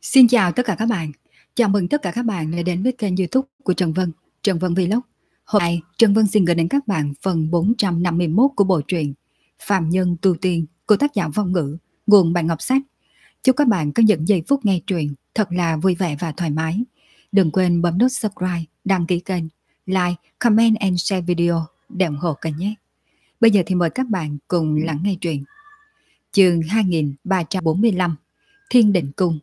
Xin chào tất cả các bạn. Chào mừng tất cả các bạn đã đến với kênh YouTube của Trần Vân, Trần Vân Vlog. Hôm nay, Trần Vân xin gửi đến các bạn phần 451 của bộ truyện Phàm Nhân Tu Tiên của tác giả Vong Ngữ, nguồn Bạn Ngọc Sách. Chúc các bạn có những giây phút nghe truyện thật là vui vẻ và thoải mái. Đừng quên bấm nút subscribe, đăng ký kênh, like, comment and share video để ủng hộ kênh nhé. Bây giờ thì mời các bạn cùng lắng nghe truyện. Chương 2345, Thiên Định Cung.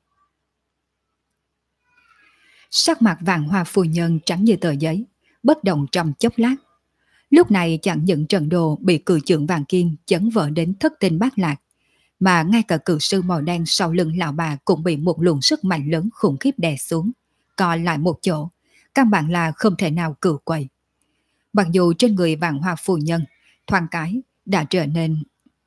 Sắc mặt Vạn Hoa phu nhân trắng như tờ giấy, bất động trong chốc lát. Lúc này chẳng những Trần Đồ bị cự chưởng vàng kim chấn vỡ đến thất tinh bát lạc, mà ngay cả cự sư màu đen sau lưng lão bà cũng bị một luồng sức mạnh lớn khủng khiếp đè xuống, co lại một chỗ, căn bản là không thể nào cự quậy. Mặc dù trên người Vạn Hoa phu nhân thoáng cái đã trở nên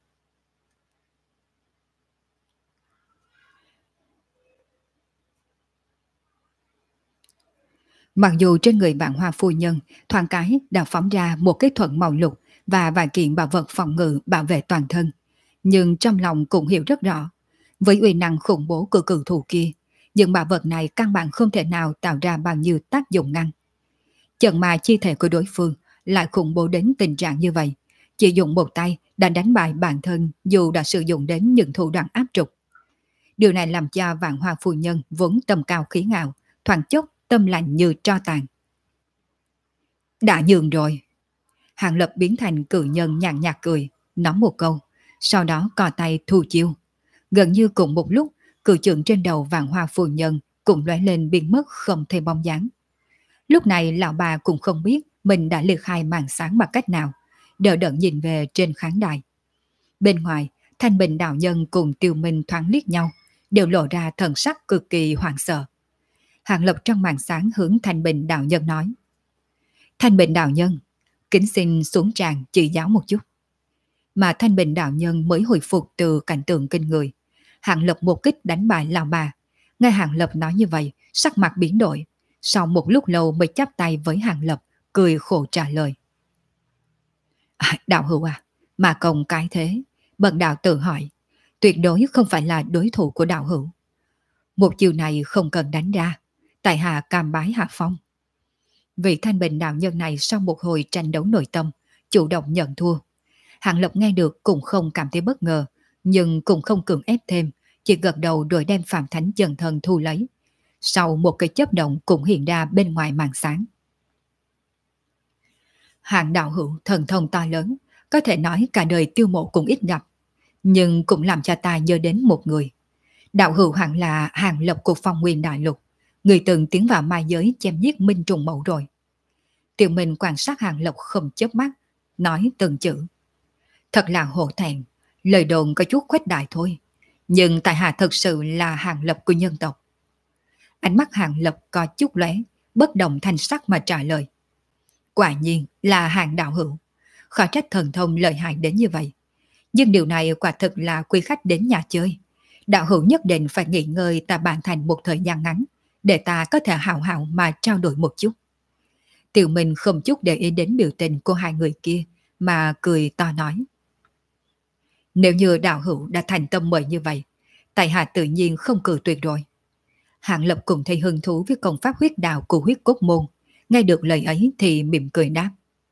Mặc dù trên người Vạn Hoa phu nhân thoáng cái đã phóng ra một cái thuận màu lục và vài kiện bảo vật phòng ngự bảo vệ toàn thân, nhưng trong lòng cũng hiểu rất rõ, với uy năng khủng bố của cự thủ kia, những bảo vật này căn bản không thể nào tạo ra bao nhiêu tác dụng ngăn. Chợt mà chi thể của đối phương lại khủng bố đến tình trạng như vậy, chỉ dùng một tay đã đánh bại bản thân dù đã sử dụng đến những thủ đoạn áp trục. Điều này làm cho Vạn Hoa phu nhân vốn tầm cao khí ngạo, thoáng chốc tâm lạnh như tro tàn. Đã nhường rồi. Hàng Lập biến thành cự nhân nhàn nhạt cười, nói một câu, sau đó cò tay thu chiêu. Gần như cùng một lúc, cự chưởng trên đầu Vạn Hoa phu nhân cũng lóe lên biến mất không thấy bóng dáng. Lúc này lão bà cũng không biết mình đã liệt khai màn sáng bằng cách nào, đỡ đẫn nhìn về trên khán đài. Bên ngoài, Thanh Bình đạo nhân cùng Tiêu Minh thoáng liếc nhau, đều lộ ra thần sắc cực kỳ hoảng sợ. Hàng Lập trong màn sáng hướng Thanh Bình đạo nhân nói: Thanh Bình đạo nhân, kính xin xuống tràng chỉ giáo một chút. Mà Thanh Bình đạo nhân mới hồi phục từ cảnh tượng kinh người. Hàng Lập một kích đánh bại lão bà. Nghe Hàng Lập nói như vậy, sắc mặt biến đổi. Sau một lúc lâu mới chắp tay với Hàng Lập, cười khổ trả lời: Đạo hữu à, mà công cái thế, bần đạo tự hỏi, tuyệt đối không phải là đối thủ của đạo hữu. Một chiều này không cần đánh ra, tại hạ cam bái hạ phong. Vị Thanh Bình đạo nhân này sau một hồi tranh đấu nội tâm, chủ động nhận thua. Hàng Lập nghe được cũng không cảm thấy bất ngờ, nhưng cũng không cưỡng ép thêm, chỉ gật đầu rồi đem Phạm Thánh Chân Thân thu lấy. Sau một cái chớp động cũng hiện ra bên ngoài màn sáng. Hạng đạo hữu thần thông to lớn, có thể nói cả đời Tiêu Mộ cũng ít gặp, nhưng cũng làm cho ta nhớ đến một người. Đạo hữu hẳn là Hàng Lập của Phong Nguyên Đại Lục, người từng tiến vào ma giới chém giết Minh Trùng Mẫu rồi. Tiểu Minh quan sát Hàng Lập không chớp mắt, nói từng chữ: Thật là hổ thẹn, lời đồn có chút khuếch đại thôi, nhưng tại hạ thật sự là Hàng Lập của nhân tộc. Ánh mắt Hàng Lập có chút lóe, bất động thanh sắc mà trả lời: Quả nhiên là Hàng đạo hữu, khó trách thần thông lợi hại đến như vậy. Nhưng điều này quả thực là quý khách đến nhà chơi. Đạo hữu nhất định phải nghỉ ngơi ta bàn thành một thời gian ngắn, để ta có thể hào hào mà trao đổi một chút. Tiểu Minh không chút để ý đến biểu tình của hai người kia, mà cười to nói: Nếu như đạo hữu đã thành tâm mời như vậy, tại hạ tự nhiên không cự tuyệt rồi. Hạng Lập cũng thấy hứng thú với công pháp huyết đạo của huyết cốt môn, nghe được lời ấy thì mỉm cười đáp: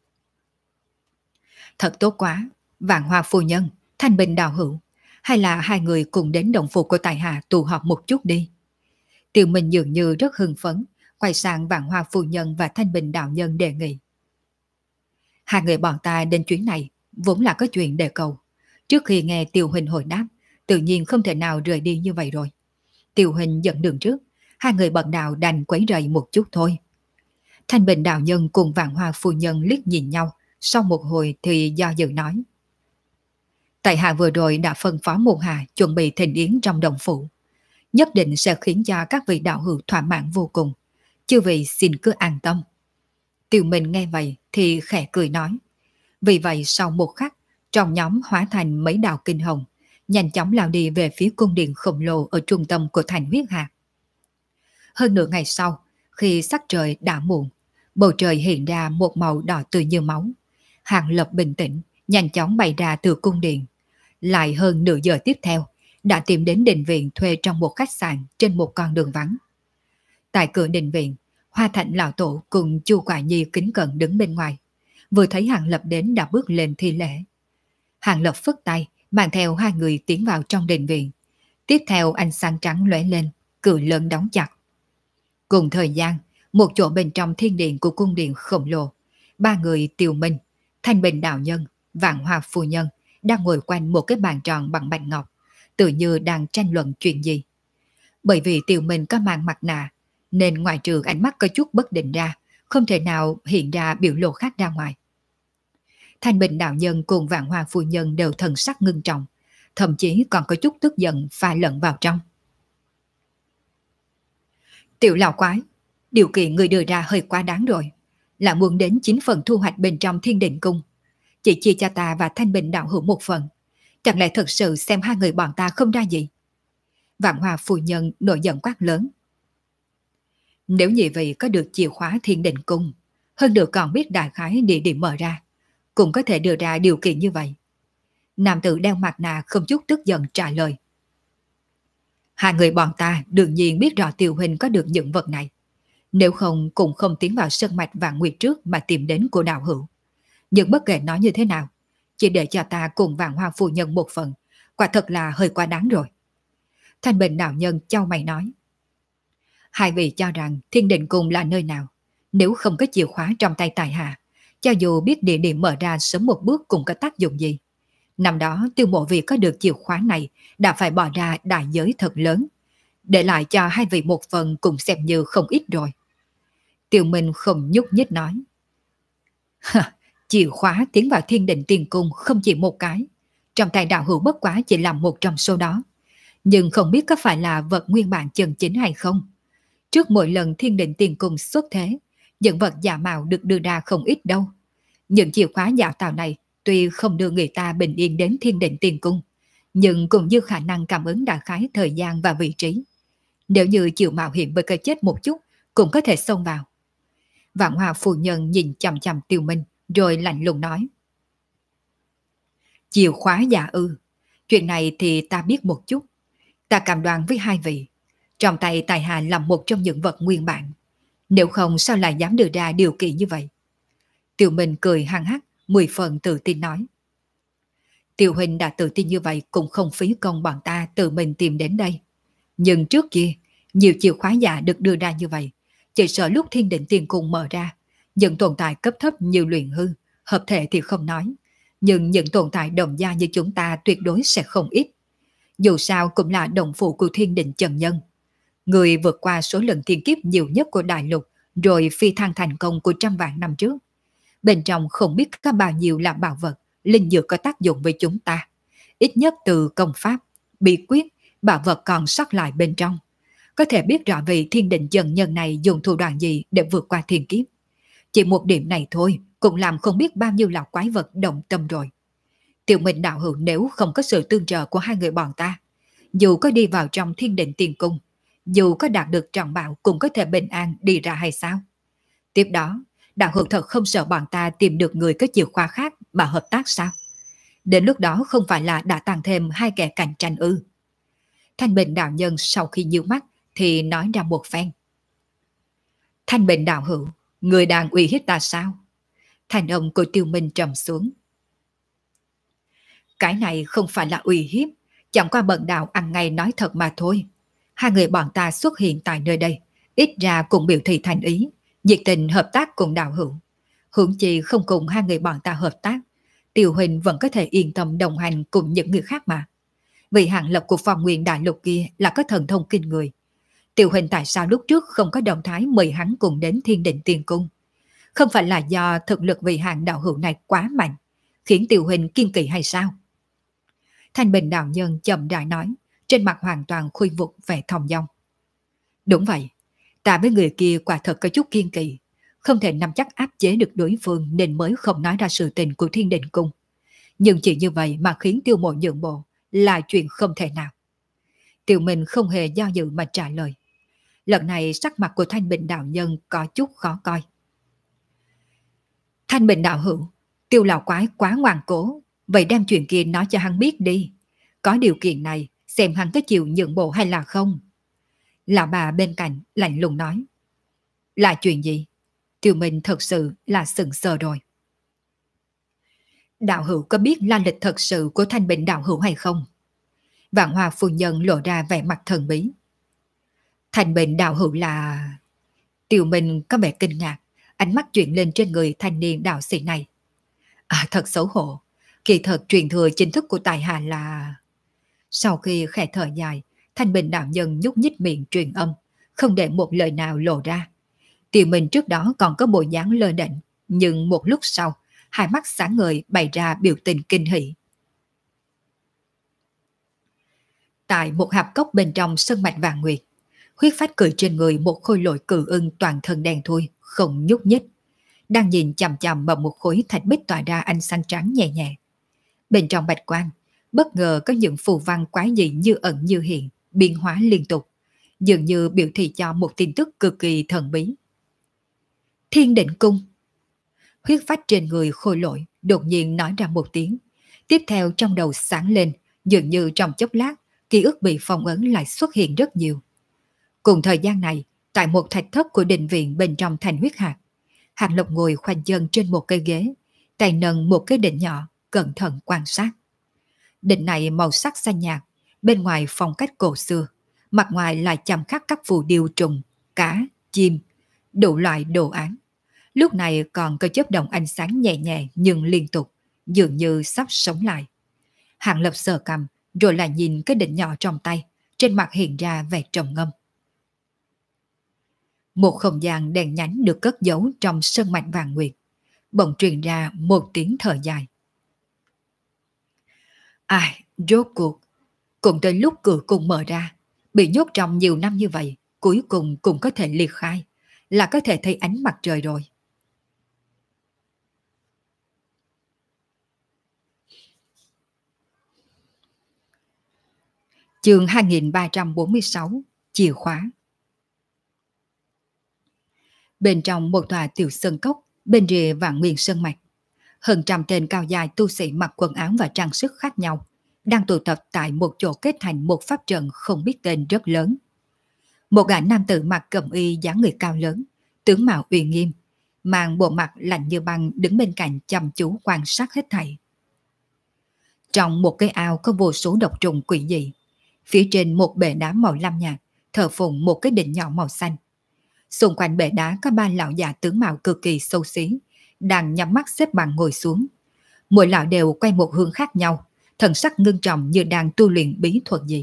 Thật tốt quá, Vạn Hoa phu nhân, Thanh Bình đạo hữu, hay là hai người cùng đến động phủ của tại hạ tụ họp một chút đi. Tiểu Minh dường như rất hưng phấn, quay sang Vạn Hoa phu nhân và Thanh Bình đạo nhân đề nghị: Hai người bọn ta đến chuyến này vốn là có chuyện đề cầu. Trước khi nghe Tiêu Huynh hồi đáp, tự nhiên không thể nào rời đi như vậy rồi. Tiêu Huynh dẫn đường trước, hai người bận đạo đành quấy rầy một chút thôi. Thanh Bình đạo nhân cùng Vạn Hoa phu nhân liếc nhìn nhau, sau một hồi thì do dự nói: Tại hạ vừa rồi đã phân phó môn hạ chuẩn bị thịnh yến trong đồng phủ, nhất định sẽ khiến cho các vị đạo hữu thỏa mãn vô cùng. Chư vị xin cứ an tâm. Tiêu Minh nghe vậy thì khẽ cười nói. Vì vậy sau một khắc, trong nhóm hóa thành mấy đạo kinh hồng, nhanh chóng lao đi về phía cung điện khổng lồ ở trung tâm của thành huyết hạt. Hơn nửa ngày sau, khi sắc trời đã muộn, bầu trời hiện ra một màu đỏ tươi như máu. Hàng Lập bình tĩnh, nhanh chóng bay ra từ cung điện. Lại hơn nửa giờ tiếp theo, đã tìm đến đình viện thuê trong một khách sạn trên một con đường vắng. Tại cửa đình viện, Hoa Thạnh lão tổ cùng Chu Quả Nhi kính cẩn đứng bên ngoài. Vừa thấy Hàng Lập đến đã bước lên thi lễ. Hàng Lập phất tay, mang theo hai người tiến vào trong đình viện. Tiếp theo ánh sáng trắng lóe lên, cửa lớn đóng chặt. Cùng thời gian, một chỗ bên trong thiên điện của cung điện khổng lồ, ba người Tiều Minh, Thanh Bình đạo nhân, Vạn Hoa phu nhân đang ngồi quanh một cái bàn tròn bằng bạch ngọc, tự như đang tranh luận chuyện gì. Bởi vì Tiều Minh có mang mặt nạ, nên ngoài trừ ánh mắt có chút bất định ra, không thể nào hiện ra biểu lộ khác ra ngoài. Thanh Bình đạo nhân cùng Vạn Hoa phu nhân đều thần sắc ngưng trọng, thậm chí còn có chút tức giận pha lẫn vào trong. Tiểu lão quái, điều kiện người đưa ra hơi quá đáng rồi, là muốn đến 9 phần thu hoạch bên trong thiên định cung. Chỉ chia cho ta và Thanh Bình đạo hữu một phần, chẳng lẽ thật sự xem hai người bọn ta không ra gì? Vạn Hoa phu nhân nổi giận quát lớn. Nếu nhị vị có được chìa khóa thiên định cung, hơn nữa còn biết đại khái địa điểm mở ra, cũng có thể đưa ra điều kiện như vậy. Nam tử đeo mặt nạ không chút tức giận trả lời. Hai người bọn ta đương nhiên biết rõ Tiêu huynh có được những vật này. Nếu không cũng không tiến vào sơn mạch Vạn Nguyệt trước mà tìm đến của đạo hữu. Nhưng bất kể nói như thế nào, chỉ để cho ta cùng Vạn Hoa phu nhân một phần, quả thật là hơi quá đáng rồi. Thanh Bình đạo nhân chau mày nói. Hai vị cho rằng thiên định cung là nơi nào? Nếu không có chìa khóa trong tay tài hạ, cho dù biết địa điểm mở ra sớm một bước cũng có tác dụng gì. Năm đó Tiêu Mộ Vì có được chìa khóa này đã phải bỏ ra đại giới thật lớn. Để lại cho hai vị một phần cũng xem như không ít rồi. Tiêu Minh không nhúc nhích nói. Chìa khóa tiến vào thiên định tiên cung không chỉ một cái. Trong tay đạo hữu bất quá chỉ là một trong số đó. Nhưng không biết có phải là vật nguyên bản chân chính hay không. Trước mỗi lần thiên định tiên cung xuất thế, những vật giả mạo được đưa ra không ít đâu. Những chìa khóa giả tạo này tuy không đưa người ta bình yên đến thiên định tiên cung, nhưng cũng dư khả năng cảm ứng đại khái thời gian và vị trí. Nếu như chịu mạo hiểm với cái chết một chút, cũng có thể xông vào. Vạn Hoa phu nhân nhìn chằm chằm Tiêu Minh, rồi lạnh lùng nói. Chìa khóa giả ư, chuyện này thì ta biết một chút. Ta cam đoan với hai vị, trong tay tài hạ là một trong những vật nguyên bản. Nếu không sao lại dám đưa ra điều kiện như vậy? Tiêu Minh cười hăng hắc, 10 phần tự tin nói. Tiêu huynh đã tự tin như vậy cũng không phí công bọn ta tự mình tìm đến đây. Nhưng trước kia, nhiều chìa khóa giả được đưa ra như vậy, chỉ sợ lúc thiên định tiên cung mở ra, những tồn tại cấp thấp như luyện hư, hợp thể thì không nói, nhưng những tồn tại đồng gia như chúng ta tuyệt đối sẽ không ít. Dù sao cũng là đồng phụ của thiên định chân nhân. Người vượt qua số lần thiên kiếp nhiều nhất của đại lục, rồi phi thăng thành công của trăm vạn năm trước. Bên trong không biết có bao nhiêu là bảo vật, linh dược có tác dụng với chúng ta. Ít nhất từ công pháp, bí quyết, bảo vật còn sót lại bên trong. Có thể biết rõ về thiên định chân nhân này dùng thủ đoạn gì để vượt qua thiên kiếp. Chỉ một điểm này thôi cũng làm không biết bao nhiêu là quái vật động tâm rồi. Tiểu Minh đạo hữu nếu không có sự tương trợ của hai người bọn ta, dù có đi vào trong thiên định tiên cung, dù có đạt được trọng bảo cũng có thể bình an đi ra hay sao? Tiếp đó, đạo hữu thật không sợ bọn ta tìm được người có chìa khóa khác mà hợp tác sao? Đến lúc đó không phải là đã tăng thêm hai kẻ cạnh tranh ư? Thanh Bình đạo nhân sau khi nhíu mắt thì nói ra một phen. Thanh Bình đạo hữu, người đang uy hiếp ta sao? Thành âm của Tiêu Minh trầm xuống. Cái này không phải là uy hiếp, chẳng qua bần đạo ăn ngay nói thật mà thôi. Hai người bọn ta xuất hiện tại nơi đây, ít ra cũng biểu thị thành ý, nhiệt tình hợp tác cùng đạo hữu. Hưởng chi không cùng hai người bọn ta hợp tác, Tiêu huynh vẫn có thể yên tâm đồng hành cùng những người khác mà. Vì hạng lập của Phong Nguyên Đại Lục kia là có thần thông kinh người. Tiêu huynh tại sao lúc trước không có động thái mời hắn cùng đến thiên định tiên cung? Không phải là do thực lực vị hạng đạo hữu này quá mạnh, khiến Tiêu huynh kiên kỵ hay sao? Thanh Bình đạo nhân chậm rãi nói, trên mặt hoàn toàn khôi phục vẻ thong dong. Đúng vậy, ta với người kia quả thật có chút kiên kỵ, không thể nắm chắc áp chế được đối phương nên mới không nói ra sự tình của thiên định cung. Nhưng chỉ như vậy mà khiến Tiêu Mộ nhượng bộ là chuyện không thể nào. Tiêu Minh không hề do dự mà trả lời. Lần này sắc mặt của Thanh Bình đạo nhân có chút khó coi. Thanh Bình đạo hữu, Tiêu lão quái quá ngoan cố, vậy đem chuyện kia nói cho hắn biết đi. Có điều kiện này, xem hắn có chịu nhượng bộ hay là không. Lão bà bên cạnh lạnh lùng nói. Là chuyện gì? Tiêu Minh thật sự là sững sờ rồi. Đạo hữu có biết la lịch thật sự của Thanh Bình đạo hữu hay không? Vạn Hoa phu nhân lộ ra vẻ mặt thần bí. Thanh Bình đạo hữu là... Tiêu Minh có vẻ kinh ngạc, ánh mắt chuyển lên trên người thanh niên đạo sĩ này. À, thật xấu hổ, kỳ thật truyền thừa chính thức của tài hạ là... Sau khi khẽ thở dài, Thanh Bình đạo nhân nhúc nhích miệng truyền âm, không để một lời nào lộ ra. Tiêu Minh trước đó còn có bộ dáng lơ đễnh, nhưng một lúc sau, hai mắt sáng ngời bày ra biểu tình kinh hỉ. Tại một hạp cốc bên trong sơn mạch vàng nguyệt, Huyết Phách cười trên người một khôi lỗi cự ưng toàn thân đen thui, không nhúc nhích, đang nhìn chằm chằm vào một khối thạch bích tỏa ra ánh sáng trắng nhẹ nhẹ. Bên trong bạch quang, bất ngờ có những phù văn quái dị như ẩn như hiện, biến hóa liên tục, dường như biểu thị cho một tin tức cực kỳ thần bí. Thiên Định Cung. Huyết Phách trên người khôi lỗi đột nhiên nói ra một tiếng, tiếp theo trong đầu sáng lên, dường như trong chốc lát, ký ức bị phong ấn lại xuất hiện rất nhiều. Cùng thời gian này, tại một thạch thất của đình viện bên trong thành huyết hạt, Hàng Lộc ngồi khoanh chân trên một cây ghế, tay nâng một cái đỉnh nhỏ, cẩn thận quan sát. Đỉnh này màu sắc xanh nhạt, bên ngoài phong cách cổ xưa, mặt ngoài lại chạm khắc các phù điêu trùng, cá, chim, đủ loại đồ án. Lúc này còn có chớp động ánh sáng nhẹ nhẹ nhưng liên tục, dường như sắp sống lại. Hàng Lập sờ cằm, rồi lại nhìn cái đỉnh nhỏ trong tay, trên mặt hiện ra vẻ trầm ngâm. Một không gian đèn nhánh được cất giấu trong sơn mạch vàng nguyệt, bỗng truyền ra một tiếng thở dài. Ai, rốt cuộc, cũng tới lúc cửa cung mở ra, bị nhốt trong nhiều năm như vậy, cuối cùng cũng có thể liệt khai, là có thể thấy ánh mặt trời rồi. Chương 2346, chìa khóa. Bên trong một tòa tiểu sơn cốc, bên rìa Vạn Nguyên Sơn Mạch, hơn trăm tên cao dài tu sĩ mặc quần áo và trang sức khác nhau, đang tụ tập tại một chỗ kết thành một pháp trận không biết tên rất lớn. Một gã nam tử mặc cẩm y dáng người cao lớn, tướng mạo uy nghiêm, mang bộ mặt lạnh như băng đứng bên cạnh chăm chú quan sát hết thảy. Trong một cái ao có vô số độc trùng quỷ dị, phía trên một bệ đá màu lam nhạt, thờ phụng một cái đỉnh nhỏ màu xanh. Xung quanh bệ đá có ba lão già tướng mạo cực kỳ xấu xí, đang nhắm mắt xếp bằng ngồi xuống. Mỗi lão đều quay một hướng khác nhau, thần sắc ngưng trọng như đang tu luyện bí thuật gì.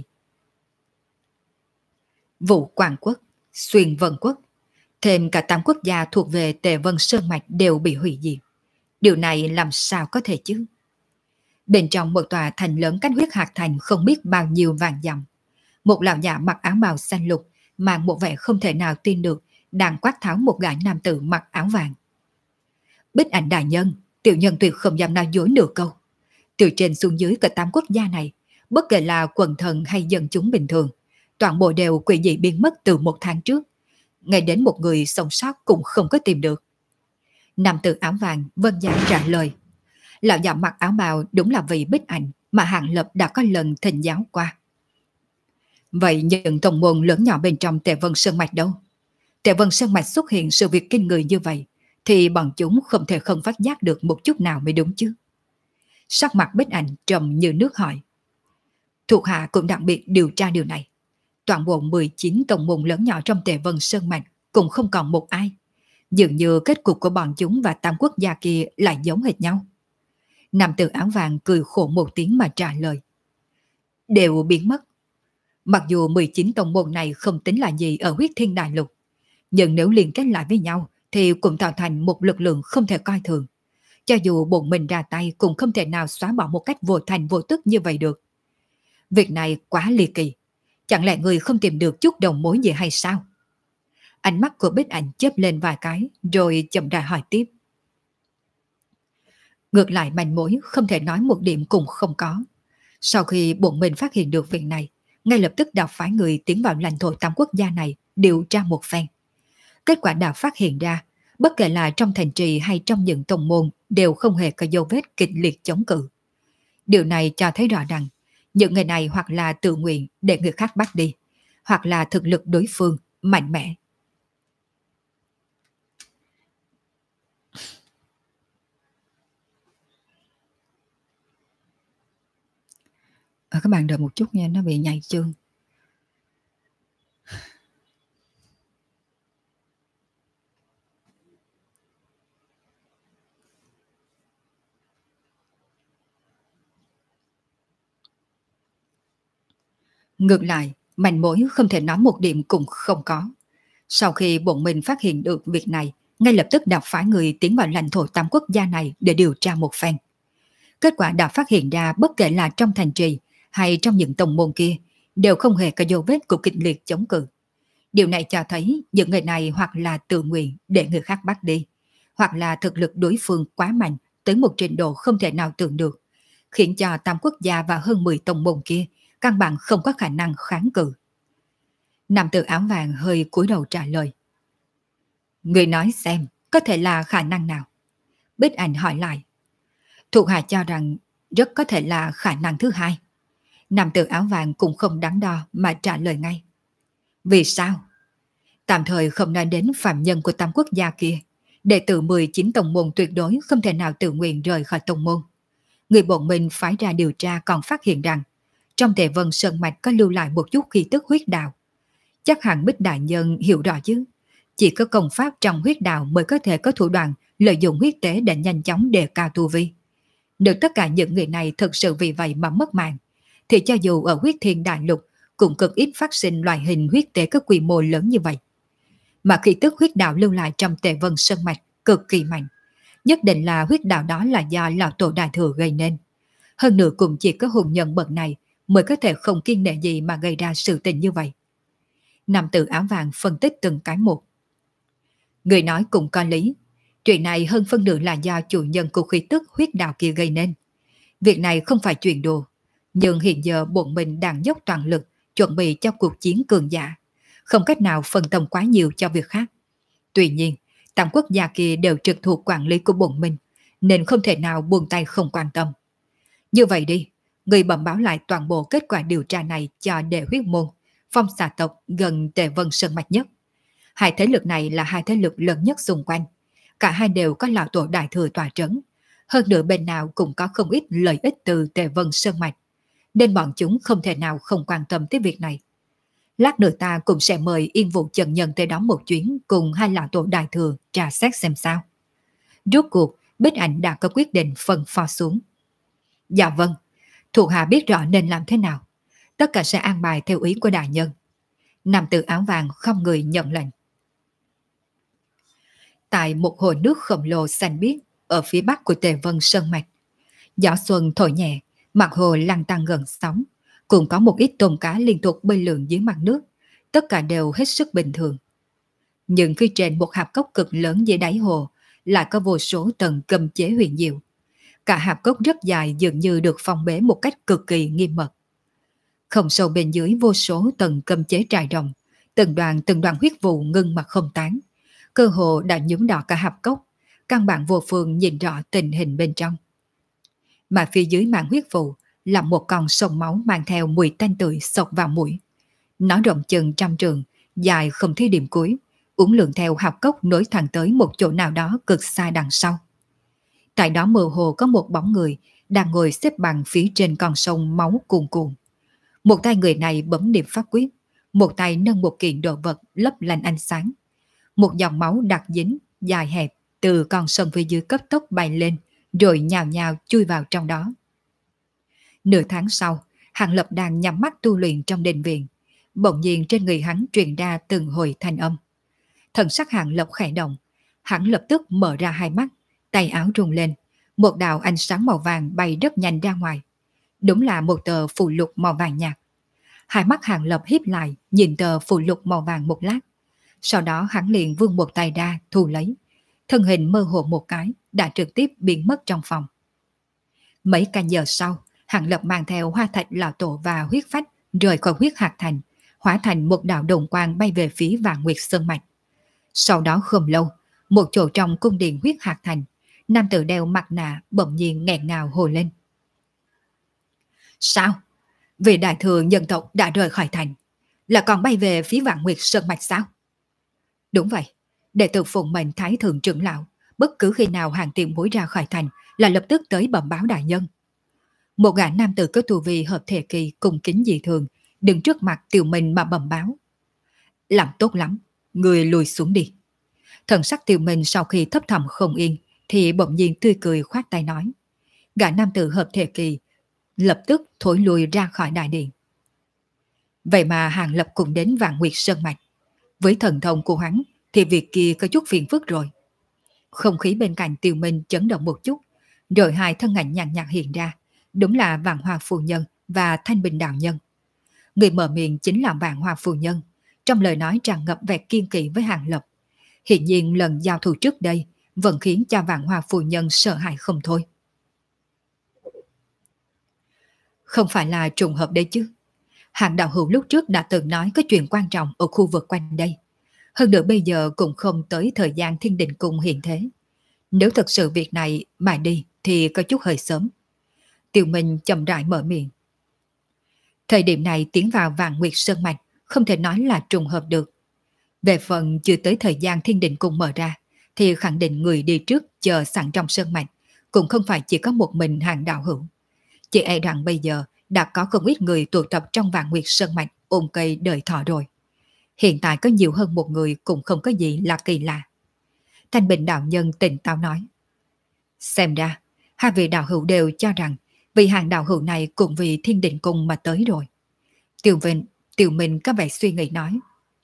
Vũ Quang Quốc, Xuyên Vân Quốc, thêm cả 8 quốc gia thuộc về Tề Vân Sơn Mạch đều bị hủy diệt. Điều này làm sao có thể chứ? Bên trong một tòa thành lớn cách huyết hạt thành không biết bao nhiêu vàng dặm, một lão già mặc áo bào xanh lục, mang một vẻ không thể nào tin được, đang quát tháo một gã nam tử mặc áo vàng. Bích Ảnh đại nhân, tiểu nhân tuyệt không dám nói dối nửa câu. Từ trên xuống dưới cả 8 quốc gia này, bất kể là quần thần hay dân chúng bình thường, toàn bộ đều quỷ dị biến mất từ 1 tháng trước. Ngay đến một người sống sót cũng không có tìm được. Nam tử áo vàng vân dạ trả lời. Lão già mặc áo bào đúng là vị Bích Ảnh mà Hàng Lập đã có lần thỉnh giáo qua. Vậy những tông môn lớn nhỏ bên trong Tề Vân Sơn Mạch đâu? Tề Vân Sơn Mạch xuất hiện sự việc kinh người như vậy, thì bọn chúng không thể không phát giác được một chút nào mới đúng chứ. Sắc mặt Bích Ảnh trầm như nước hỏi. Thuộc hạ cũng đặc biệt điều tra điều này. Toàn bộ 19 tông môn lớn nhỏ trong Tề Vân Sơn Mạch cũng không còn một ai. Dường như kết cục của bọn chúng và 8 quốc gia kia lại giống hệt nhau. Nam tử áo vàng cười khổ một tiếng mà trả lời. Đều biến mất. Mặc dù 19 tông môn này không tính là gì ở huyết thiên đại lục, nhưng nếu liên kết lại với nhau thì cũng tạo thành một lực lượng không thể coi thường. Cho dù bọn mình ra tay cũng không thể nào xóa bỏ một cách vô thành vô tức như vậy được. Việc này quá ly kỳ. Chẳng lẽ người không tìm được chút đầu mối gì hay sao? Ánh mắt của Bích Ảnh chớp lên vài cái rồi chậm rãi hỏi tiếp. Ngược lại manh mối không thể nói một điểm cũng không có. Sau khi bọn mình phát hiện được việc này, ngay lập tức đã phái người tiến vào lãnh thổ 8 quốc gia này điều tra một phen. Kết quả đã phát hiện ra, bất kể là trong thành trì hay trong những tông môn đều không hề có dấu vết kịch liệt chống cự. Điều này cho thấy rõ rằng, Những người này hoặc là tự nguyện để người khác bắt đi, hoặc là thực lực đối phương mạnh mẽ. Các bạn đợi một chút nha, nó bị nhảy chương. Ngược lại, manh mối không thể nói một điểm cũng không có. Sau khi bọn mình phát hiện được việc này, ngay lập tức đã phái người tiến vào lãnh thổ tam quốc gia này để điều tra một phen. Kết quả đã phát hiện ra bất kể là trong thành trì hay trong những tông môn kia, đều không hề có dấu vết của kịch liệt chống cự. Điều này cho thấy những người này hoặc là tự nguyện để người khác bắt đi, hoặc là thực lực đối phương quá mạnh tới một trình độ không thể nào tưởng được, khiến cho tam quốc gia và hơn 10 tông môn kia căn bản không có khả năng kháng cự. Nam tử áo vàng hơi cúi đầu trả lời. Người nói xem, có thể là khả năng nào? Bích Ảnh hỏi lại. Thuộc hạ cho rằng rất có thể là khả năng thứ hai. Nam tử áo vàng cũng không đắn đo mà trả lời ngay. Vì sao? Tạm thời không nói đến phạm nhân của tam quốc gia kia, đệ tử 19 tông môn tuyệt đối không thể nào tự nguyện rời khỏi tông môn. Người bọn mình phái ra điều tra còn phát hiện rằng trong Tề Vân Sơn Mạch có lưu lại một chút khí tức huyết đạo. Chắc hẳn Bích Đại Nhân hiểu rõ chứ. Chỉ có công pháp trong huyết đạo mới có thể có thủ đoạn lợi dụng huyết tế để nhanh chóng đề cao tu vi. Nếu tất cả những người này thực sự vì vậy mà mất mạng, thì cho dù ở huyết thiên đại lục cũng cực ít phát sinh loại hình huyết tế có quy mô lớn như vậy. Mà khí tức huyết đạo lưu lại trong Tề Vân Sơn Mạch cực kỳ mạnh. Nhất định là huyết đạo đó là do lão tổ đại thừa gây nên. Hơn nữa cũng chỉ có hùng nhân bậc này mới có thể không kiêng nể gì mà gây ra sự tình như vậy. Nam tử áo vàng phân tích từng cái một. Người nói cũng có lý. Chuyện này hơn phân nửa là do chủ nhân của khí tức huyết đạo kia gây nên. Việc này không phải chuyện đùa. Nhưng hiện giờ bọn mình đang dốc toàn lực chuẩn bị cho cuộc chiến cường giả. Không cách nào phân tâm quá nhiều cho việc khác. Tuy nhiên, tam quốc gia kia đều trực thuộc quản lý của bọn mình, nên không thể nào buông tay không quan tâm. Như vậy đi, người bẩm báo lại toàn bộ kết quả điều tra này cho Đệ Huyết Môn, Phong Xà tộc gần Tề Vân Sơn Mạch nhất. Hai thế lực này là hai thế lực lớn nhất xung quanh. Cả hai đều có lão tổ đại thừa tòa trấn. Hơn nữa bên nào cũng có không ít lợi ích từ Tề Vân Sơn Mạch. Nên bọn chúng không thể nào không quan tâm tới việc này. Lát nữa ta cũng sẽ mời Yên Vũ Trần Nhân tới đó một chuyến cùng hai lão tổ đại thừa trà xét xem sao. Rốt cuộc, Bích Ảnh đã có quyết định phân phó xuống. Dạ vâng, thuộc hạ biết rõ nên làm thế nào. Tất cả sẽ an bài theo ý của đại nhân. Nam tử áo vàng không người nhận lệnh. Tại một hồ nước khổng lồ xanh biếc ở phía bắc của Tề Vân Sơn Mạch, gió xuân thổi nhẹ, mặt hồ lăn tăn gần sóng, cũng có một ít tôm cá liên tục bơi lượn dưới mặt nước, tất cả đều hết sức bình thường. Nhưng phía trên một hạp cốc cực lớn dưới đáy hồ lại có vô số tầng cấm chế huyền diệu. Cả hạp cốc rất dài dường như được phong bế một cách cực kỳ nghiêm mật. Không sâu bên dưới vô số tầng cấm chế trải rộng, từng đoàn huyết vụ ngưng mà không tán. Cơ hồ đã nhuốm đỏ cả hạp cốc, căn bản vô phương nhìn rõ tình hình bên trong. Mà phía dưới màn huyết vụ là một con sông máu mang theo mùi tanh tưởi xộc vào mũi. Nó rộng chừng trăm trường, dài không thấy điểm cuối, uốn lượn theo hạp cốc nối thẳng tới một chỗ nào đó cực xa đằng sau. Tại đó mơ hồ có một bóng người đang ngồi xếp bằng phía trên con sông máu cuồn cuộn. Một tay người này bấm niệm pháp quyết, một tay nâng một kiện đồ vật lấp lánh ánh sáng. Một dòng máu đặc dính, dài hẹp từ con sông phía dưới cấp tốc bay lên, rồi nhào nhào chui vào trong đó. Nửa tháng sau, Hàng Lập đang nhắm mắt tu luyện trong đền viện. Bỗng nhiên trên người hắn truyền ra từng hồi thanh âm. Thần sắc Hàng Lập khẽ động, hắn lập tức mở ra hai mắt, tay áo rung lên, một đạo ánh sáng màu vàng bay rất nhanh ra ngoài. Đúng là một tờ phù lục màu vàng nhạt. Hai mắt Hàng Lập híp lại, nhìn tờ phù lục màu vàng một lát. Sau đó hắn liền vươn một tay ra, thu lấy. Thân hình mơ hồ một cái, đã trực tiếp biến mất trong phòng. Mấy canh giờ sau, Hàng Lập mang theo Hoa Thạch lão tổ và huyết phách rời khỏi huyết hạt thành, hóa thành một đạo đồng quang bay về phía Vạn Nguyệt Sơn Mạch. Sau đó không lâu, một chỗ trong cung điện huyết hạt thành, nam tử đeo mặt nạ bỗng nhiên nghẹn ngào hồ lên. Sao? Vì đại thừa nhân tộc đã rời khỏi thành, là còn bay về phía Vạn Nguyệt Sơn Mạch sao? Đúng vậy, đệ tử phụng mệnh Thái Thượng trưởng lão, bất cứ khi nào hàng tiền bối ra khỏi thành là lập tức tới bẩm báo đại nhân. Một gã nam tử có tu vi hợp thể kỳ cung kính dị thường, đứng trước mặt Tiêu Minh mà bẩm báo. Làm tốt lắm, người lùi xuống đi. Thần sắc Tiêu Minh sau khi thấp thầm không yên, thì bỗng nhiên tươi cười khoát tay nói. Gã nam tử hợp thể kỳ lập tức thối lui ra khỏi đại điện. Vậy mà Hàng Lập cũng đến Vạn Nguyệt Sơn Mạch. Với thần thông của hắn thì việc kia có chút phiền phức rồi. Không khí bên cạnh Tiêu Minh chấn động một chút, rồi hai thân ảnh nhàn nhạt hiện ra, đúng là Vạn Hoa Phu Nhân và Thanh Bình Đạo Nhân. Người mở miệng chính là Vạn Hoa Phu Nhân, trong lời nói tràn ngập vẻ kiên kỵ với Hàng Lập. Hiện nhiên lần giao thủ trước đây vẫn khiến cho Vạn Hoa Phu Nhân sợ hãi không thôi. Không phải là trùng hợp đấy chứ. Hàng đạo hữu lúc trước đã từng nói có chuyện quan trọng ở khu vực quanh đây. Hơn nữa bây giờ cũng không tới thời gian Thiên Đình Cung hiện thế. Nếu thật sự việc này mà đi thì có chút hơi sớm. Tiêu Minh chậm rãi mở miệng. Thời điểm này tiến vào Vạn Nguyệt Sơn Mạch không thể nói là trùng hợp được. Về phần chưa tới thời gian Thiên Đình Cung mở ra thì khẳng định người đi trước chờ sẵn trong Sơn Mạch cũng không phải chỉ có một mình Hàng đạo hữu. Chỉ e rằng bây giờ đã có không ít người tụ tập trong Vạn Nguyệt Sơn Mạch ôm cây đợi thọ rồi. Hiện tại có nhiều hơn một người cũng không có gì là kỳ lạ. Thanh Bình đạo nhân tỉnh táo nói. Xem ra, hai vị đạo hữu đều cho rằng vị Hàng đạo hữu này cũng vì Thiên Định Cung mà tới rồi. Tiêu Minh có vẻ suy nghĩ nói.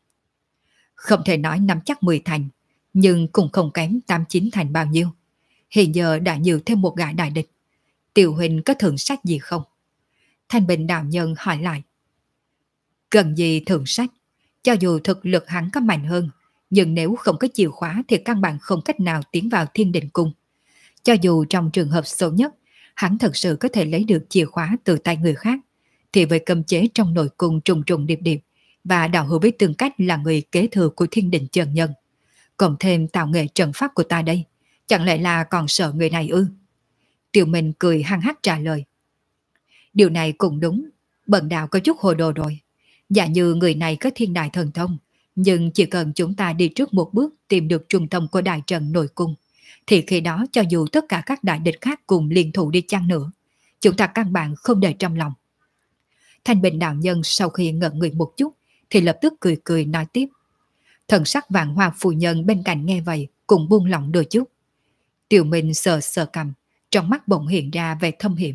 Không thể nói nắm chắc 10 thành, nhưng cũng không kém 8-9 thành bao nhiêu. Hiện giờ đã nhiều thêm một gã đại địch. Tiêu huynh có thượng sách gì không? Thanh Bình đạo nhân hỏi lại. Cần gì thượng sách? Cho dù thực lực hắn có mạnh hơn, nhưng nếu không có chìa khóa thì căn bản không cách nào tiến vào Thiên Định Cung. Cho dù trong trường hợp xấu nhất, hắn thật sự có thể lấy được chìa khóa từ tay người khác, thì với cấm chế trong nội cung trùng trùng điệp điệp và đạo hữu với tư cách là người kế thừa của Thiên Định chân nhân, cộng thêm tạo nghệ trận pháp của ta đây, chẳng lẽ là còn sợ người này ư? Tiêu Minh cười hăng hắc trả lời. Điều này cũng đúng, bần đạo có chút hồ đồ rồi. Giả như người này có thiên đại thần thông, nhưng chỉ cần chúng ta đi trước một bước tìm được trung tâm của đại trận nội cung, thì khi đó cho dù tất cả các đại địch khác cùng liên thủ đi chăng nữa, chúng ta căn bản không để trong lòng. Thanh Bình đạo nhân sau khi ngẩn người một chút, thì lập tức cười cười nói tiếp. Thần sắc Vạn Hoa phu nhân bên cạnh nghe vậy cũng buông lỏng đôi chút. Tiêu Minh sờ sờ cầm, trong mắt bỗng hiện ra vẻ thâm hiểm.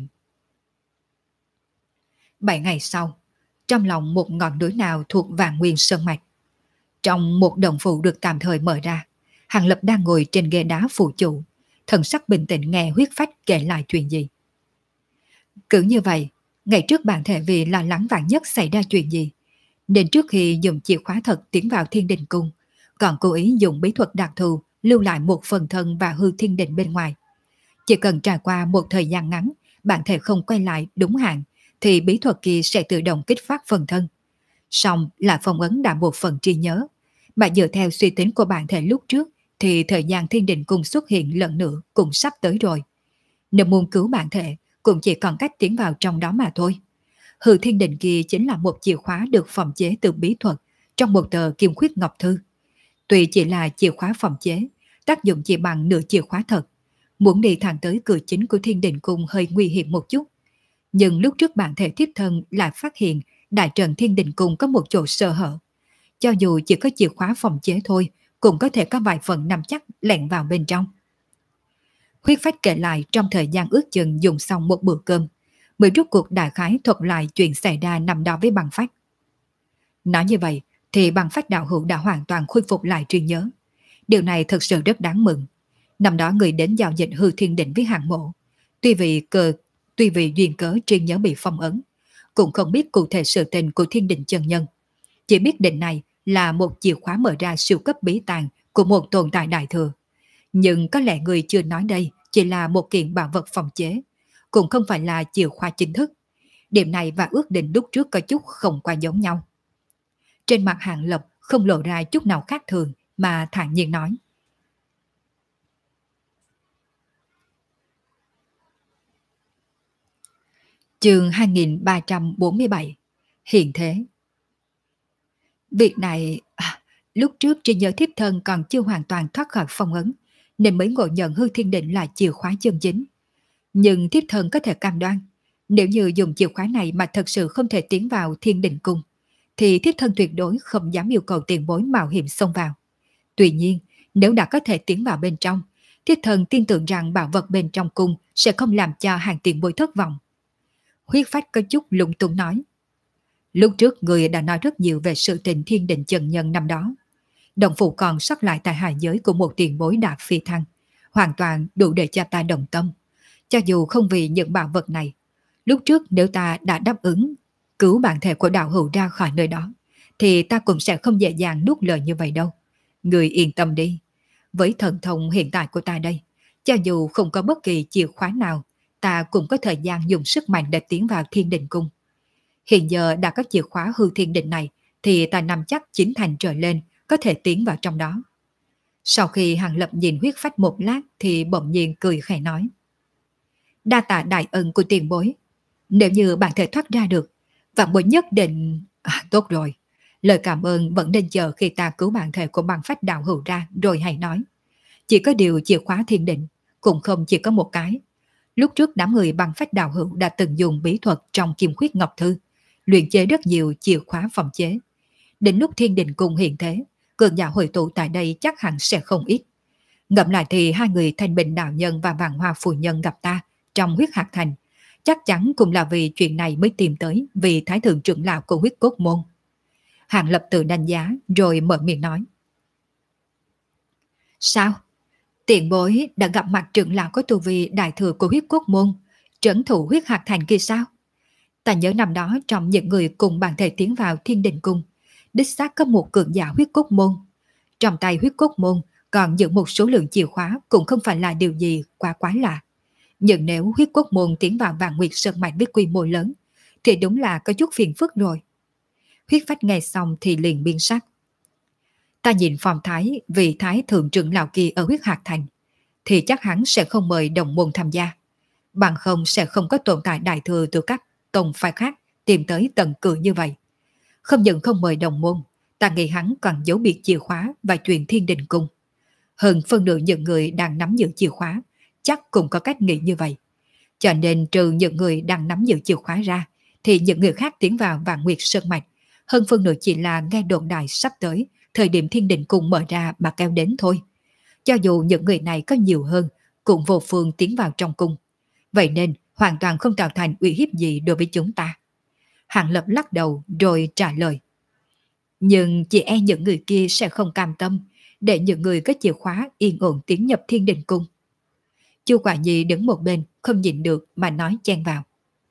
7 ngày sau, trong lòng một ngọn núi nào thuộc Vạn Nguyên Sơn Mạch, trong một đồng phụ được tạm thời mở ra, Hàng Lập đang ngồi trên ghế đá phụ chủ, thần sắc bình tĩnh nghe huyết phách kể lại chuyện gì. Cứ như vậy, ngày trước bản thể vì lo lắng vạn nhất xảy ra chuyện gì, nên trước khi dùng chìa khóa thật tiến vào Thiên Đình Cung, còn cố ý dùng bí thuật đặc thù lưu lại một phần thân và hư thiên định bên ngoài. Chỉ cần trải qua một thời gian ngắn, bản thể không quay lại đúng hạn, thì bí thuật kia sẽ tự động kích phát phần thân. Xong là phong ấn đã một phần trí nhớ, mà dựa theo suy tính của bản thể lúc trước, thì thời gian Thiên Đình Cung xuất hiện lần nữa cũng sắp tới rồi. Nếu muốn cứu bản thể, cũng chỉ còn cách tiến vào trong đó mà thôi. Hư thiên định kia chính là một chìa khóa được phòng chế từ bí thuật trong một tờ kim khuyết ngọc thư. Tuy chỉ là chìa khóa phòng chế, tác dụng chỉ bằng nửa chìa khóa thật. Muốn đi thẳng tới cửa chính của Thiên Định Cung hơi nguy hiểm một chút. Nhưng lúc trước bản thể tiếp thân lại phát hiện đại trận Thiên Định Cung có một chỗ sơ hở. Cho dù chỉ có chìa khóa phòng chế thôi, cũng có thể có vài phần nắm chắc lẻn vào bên trong. Huyết phách kể lại trong thời gian ước chừng dùng xong một bữa cơm, mới rút cuộc đại khái thuật lại chuyện xảy ra năm đó với Bằng Phách. Nói như vậy thì Bằng Phách đạo hữu đã hoàn toàn khôi phục lại trí nhớ. Điều này thật sự rất đáng mừng. Năm đó người đến giao dịch hư thiên định với Hàng Mộ, tuy vì duyên cớ trí nhớ bị phong ấn, cũng không biết cụ thể sự tình của Thiên Định chân nhân. Chỉ biết định này là một chìa khóa mở ra siêu cấp bí tàng của một tồn tại đại thừa. Nhưng có lẽ người chưa nói đây chỉ là một kiện bảo vật phòng chế, cũng không phải là chìa khóa chính thức. Điểm này và ước định lúc trước có chút không quá giống nhau. Trên mặt Hàng Lập không lộ ra chút nào khác thường mà thản nhiên nói. Chương 2347. Hiện thế. Việc này, lúc trước trí nhớ thiếp thân còn chưa hoàn toàn thoát khỏi phong ấn, nên mới ngộ nhận hư thiên định là chìa khóa chân chính. Nhưng thiếp thân có thể cam đoan, nếu như dùng chìa khóa này mà thật sự không thể tiến vào thiên định cung, thì thiếp thân tuyệt đối không dám yêu cầu tiền bối mạo hiểm xông vào. Tuy nhiên, nếu đã có thể tiến vào bên trong, thiếp thân tin tưởng rằng bảo vật bên trong cung sẽ không làm cho hàng tiền bối thất vọng. Huyết Phách có chút lung tung nói. Lúc trước người đã nói rất nhiều về sự tình thiên định chân nhân năm đó. Đồng phụ còn sót lại tại hạ giới của một tiền bối đạt phi thăng, hoàn toàn đủ để cho ta đồng tâm. Cho dù không vì những bảo vật này, lúc trước nếu ta đã đáp ứng cứu bản thể của đạo hữu ra khỏi nơi đó, thì ta cũng sẽ không dễ dàng nuốt lời như vậy đâu. Người yên tâm đi. Với thần thông hiện tại của ta đây, cho dù không có bất kỳ chìa khóa nào, ta cũng có thời gian dùng sức mạnh để tiến vào thiên định cung. Hiện giờ đã có chìa khóa hư thiên định này, thì ta nắm chắc 9 thành trở lên có thể tiến vào trong đó. Sau khi Hàng Lập nhìn Huyết Phách một lát thì bỗng nhiên cười khẽ nói. Đa tạ đại ân của tiền bối. Nếu như bạn thể thoát ra được, vạn bối nhất định... tốt rồi. Lời cảm ơn vẫn nên chờ khi ta cứu bản thể của băng phách đạo hữu ra rồi hãy nói. Chỉ có điều chìa khóa thiên định, cũng không chỉ có một cái. Lúc trước đám người băng phách đạo hữu đã từng dùng bí thuật trong Kim Khuyết Ngọc Thư, luyện chế rất nhiều chìa khóa phòng chế. Đến lúc thiên định cùng hiện thế, cường giả hội tụ tại đây chắc hẳn sẽ không ít. Ngẫm lại thì hai người Thanh Bình đạo nhân và Vạn Hoa phu nhân gặp ta trong Huyết Hạc Thành, chắc chắn cũng là vì chuyện này mới tìm tới vị thái thượng trưởng lão của Huyết Cốt môn. Hàng Lập tự đánh giá rồi mở miệng nói. Sao? Tiền bối đã gặp mặt trưởng lão có tu vi đại thừa của Huyết Cốt môn, trấn thủ Huyết Hạc Thành kia sao? Ta nhớ năm đó trong những người cùng bản thể tiến vào thiên định cung, đích xác có một cường giả Huyết Cốt môn. Trong tay Huyết Cốt môn còn giữ một số lượng chìa khóa cũng không phải là điều gì quá quái lạ. Nhưng nếu Huyết Cốt môn tiến vào Vạn Nguyệt Sơn mạch với quy mô lớn, thì đúng là có chút phiền phức rồi. Huyết Phách nghe xong thì liền biến sắc. Ta nhìn phong thái vị thái thượng trưởng lão kia ở Huyết Hạc Thành, thì chắc hắn sẽ không mời đồng môn tham gia. Bằng không sẽ không có tồn tại đại thừa từ các tông phái khác tìm tới tận cửa như vậy. Không những không mời đồng môn, ta nghĩ hắn còn giấu biệt chìa khóa và chuyện thiên định cung. Hơn phân nửa những người đang nắm giữ chìa khóa chắc cũng có cách nghĩ như vậy. Cho nên trừ những người đang nắm giữ chìa khóa ra, thì những người khác tiến vào Vạn Nguyệt Sơn mạch, hơn phân nửa chỉ là nghe đồn đại sắp tới thời điểm thiên định cung mở ra mà kéo đến thôi. Cho dù những người này có nhiều hơn, cũng vô phương tiến vào trong cung. Vậy nên hoàn toàn không tạo thành uy hiếp gì đối với chúng ta. Hàng Lập lắc đầu rồi trả lời. Nhưng chỉ e những người kia sẽ không cam tâm để những người có chìa khóa yên ổn tiến nhập thiên định cung. Chu Quả Nhi đứng một bên không nhịn được mà nói chen vào.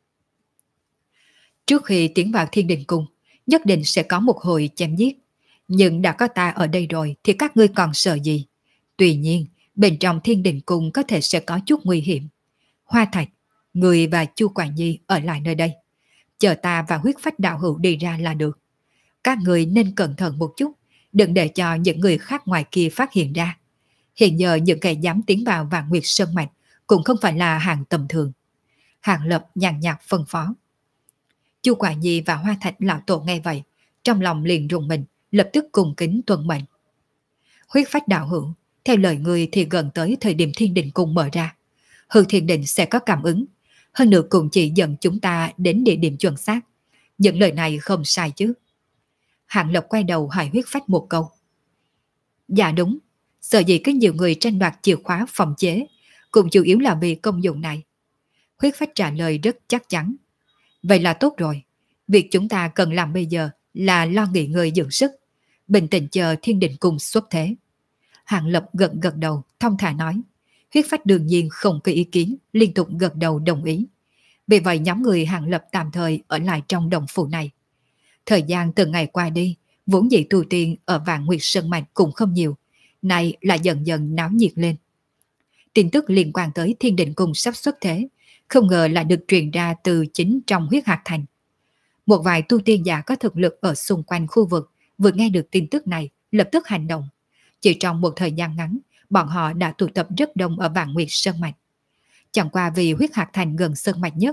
Trước khi tiến vào thiên định cung, nhất định sẽ có một hồi chém giết. Nhưng đã có ta ở đây rồi thì các ngươi còn sợ gì? Tuy nhiên, bên trong thiên định cung có thể sẽ có chút nguy hiểm. Hoa Thạch, người và Chu Quả Nhi ở lại nơi đây. Chờ ta và Huyết Phách đạo hữu đi ra là được. Các người nên cẩn thận một chút, đừng để cho những người khác ngoài kia phát hiện ra. Hiện giờ những kẻ dám tiến vào Vạn Nguyệt Sơn mạch cũng không phải là hàng tầm thường. Hàng Lập nhàn nhạt phân phó. Chu Quả Nhi và Hoa Thạch lão tổ nghe vậy, trong lòng liền rùng mình, lập tức cùng kính tuân mệnh. Huyết Phách đạo hữu, theo lời người thì gần tới thời điểm thiên định cung mở ra, hư thiên định sẽ có cảm ứng, hơn nữa cũng chỉ dẫn chúng ta đến địa điểm chuẩn xác. Những lời này không sai chứ? Hạng Lộc quay đầu hỏi Huyết Phách một câu. Dạ đúng, sợ gì có nhiều người tranh đoạt chìa khóa phòng chế, cũng chủ yếu là vì công dụng này. Huyết Phách trả lời rất chắc chắn. Vậy là tốt rồi, việc chúng ta cần làm bây giờ là lo nghỉ ngơi dưỡng sức, bình tĩnh chờ thiên định cung xuất thế. Hạng Lập gật gật đầu, thong thả nói. Huyết Phách đương nhiên không có ý kiến, liên tục gật đầu đồng ý. Vì vậy nhóm người Hạng Lập tạm thời ở lại trong đồng phủ này. Thời gian từng ngày qua đi, vốn dĩ tu tiên ở Vạn Nguyệt Sơn mạch cũng không nhiều, nay là dần dần náo nhiệt lên. Tin tức liên quan tới thiên định cung sắp xuất thế, không ngờ lại được truyền ra từ chính trong Huyết Hạc Thành. Một vài tu tiên giả có thực lực ở xung quanh khu vực vừa nghe được tin tức này lập tức hành động. Chỉ trong một thời gian ngắn, bọn họ đã tụ tập rất đông ở Vạn Nguyệt Sơn mạch. Chẳng qua vì Huyết Hạc Thành gần Sơn mạch nhất,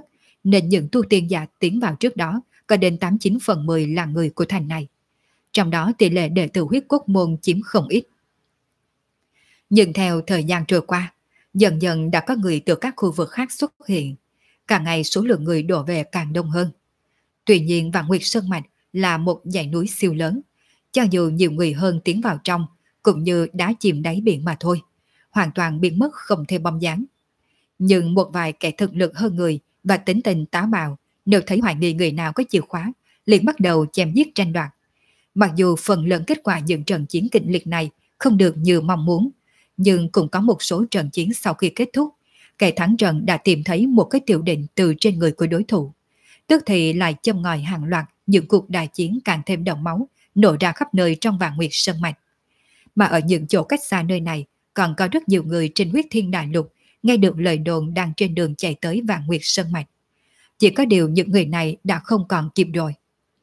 nên những tu tiên giả tiến vào trước đó có đến 89/10 là người của thành này. Trong đó tỷ lệ đệ tử huyết cốt môn chiếm không ít. Nhưng theo thời gian trôi qua, dần dần đã có người từ các khu vực khác xuất hiện. Càng ngày số lượng người đổ về càng đông hơn. Tuy nhiên Vạn Nguyệt Sơn Mạch là một dãy núi siêu lớn. Cho dù nhiều người hơn tiến vào trong, cũng như đá chìm đáy biển mà thôi. Hoàn toàn biến mất không thêm bóng dáng. Nhưng một vài kẻ thực lực hơn người và tính tình táo bạo, nếu thấy hoài nghi người nào có chìa khóa, liền bắt đầu chém giết tranh đoạt. Mặc dù phần lớn kết quả những trận chiến kịch liệt này không được như mong muốn, nhưng cũng có một số trận chiến sau khi kết thúc, kẻ thắng trận đã tìm thấy một cái tiểu định từ trên người của đối thủ. Tức thì lại châm ngòi hàng loạt những cuộc đại chiến càng thêm đẫm máu, nổ ra khắp nơi trong Vạn Nguyệt Sơn Mạch. Mà ở những chỗ cách xa nơi này, còn có rất nhiều người trên huyết thiên đại lục nghe được lời đồn đang trên đường chạy tới Vạn Nguyệt Sơn Mạch. Chỉ có điều những người này đã không còn kịp rồi.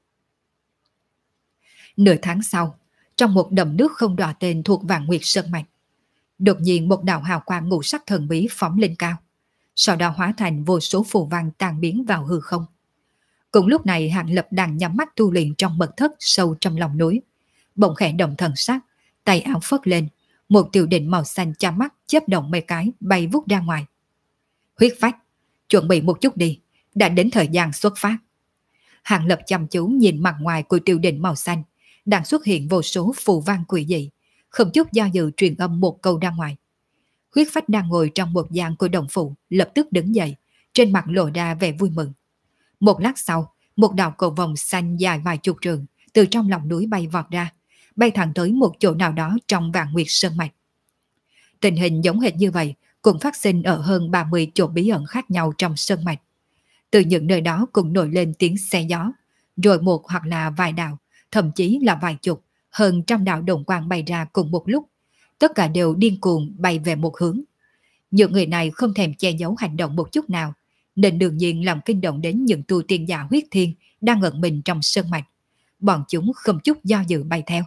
Nửa tháng sau, trong một đầm nước không rõ tên thuộc Vạn Nguyệt Sơn Mạch, đột nhiên một đạo hào quang ngũ sắc thần bí phóng lên cao, sau đó hóa thành vô số phù văn tan biến vào hư không. Cùng lúc này Hạng Lập đang nhắm mắt tu luyện trong mật thất sâu trong lòng núi, bỗng khẽ động thần sắc, tay áo phất lên, một tiểu định màu xanh chăm mắt chớp động mấy cái bay vút ra ngoài. Huyết phách, chuẩn bị một chút đi, đã đến thời gian xuất phát. Hạng Lập chăm chú nhìn mặt ngoài của tiểu định màu xanh, đang xuất hiện vô số phù văn quỷ dị, không chút do dự truyền âm một câu ra ngoài. Huyết phách đang ngồi trong một gian của đồng phụ lập tức đứng dậy, trên mặt lộ ra vẻ vui mừng. Một lát sau, một đạo cầu vòng xanh dài vài chục trường từ trong lòng núi bay vọt ra, bay thẳng tới một chỗ nào đó trong Vạn Nguyệt Sơn Mạch. Tình hình giống hệt như vậy cũng phát sinh ở hơn 30 chỗ bí ẩn khác nhau trong sơn mạch. Từ những nơi đó cũng nổi lên tiếng xe gió, rồi một hoặc là vài đạo, thậm chí là vài chục, hơn trăm đạo đồng quang bay ra cùng một lúc. Tất cả đều điên cuồng bay về một hướng. Những người này không thèm che giấu hành động một chút nào, nên đương nhiên làm kinh động đến những tu tiên giả huyết thiên đang ẩn mình trong sơn mạch. Bọn chúng không chút do dự bay theo.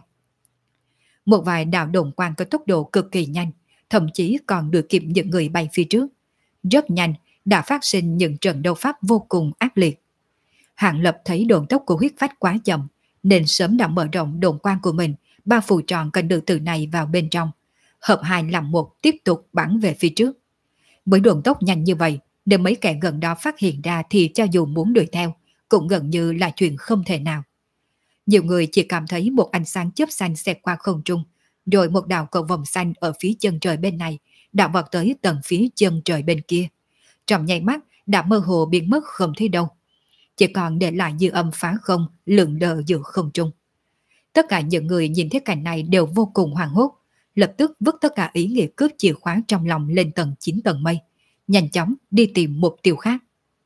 Một vài đạo đồng quang có tốc độ cực kỳ nhanh, thậm chí còn đuổi kịp những người bay phía trước. Rất nhanh đã phát sinh những trận đấu pháp vô cùng ác liệt. Hạng Lập thấy độn tốc của huyết phách quá chậm, nên sớm đã mở rộng độn quang của mình, bao phủ tròn con đường từ này vào bên trong, hợp hai làm một tiếp tục bắn về phía trước. Bởi độn tốc nhanh như vậy, để mấy kẻ gần đó phát hiện ra thì cho dù muốn đuổi theo, cũng gần như là chuyện không thể nào. Nhiều người chỉ cảm thấy một ánh sáng chớp xanh xẹt qua không trung, rồi một đạo cầu vòng xanh ở phía chân trời bên này đã vọt tới tận phía chân trời bên kia. Trong nháy mắt đã mơ hồ biến mất không thấy đâu, chỉ còn để lại dư âm phá không lượn lờ giữa không trung. Tất cả những người nhìn thấy cảnh này đều vô cùng hoảng hốt, lập tức vứt tất cả ý nghĩa cướp chìa khóa trong lòng lên tầng 9 tầng mây, nhanh chóng đi tìm mục tiêu khác.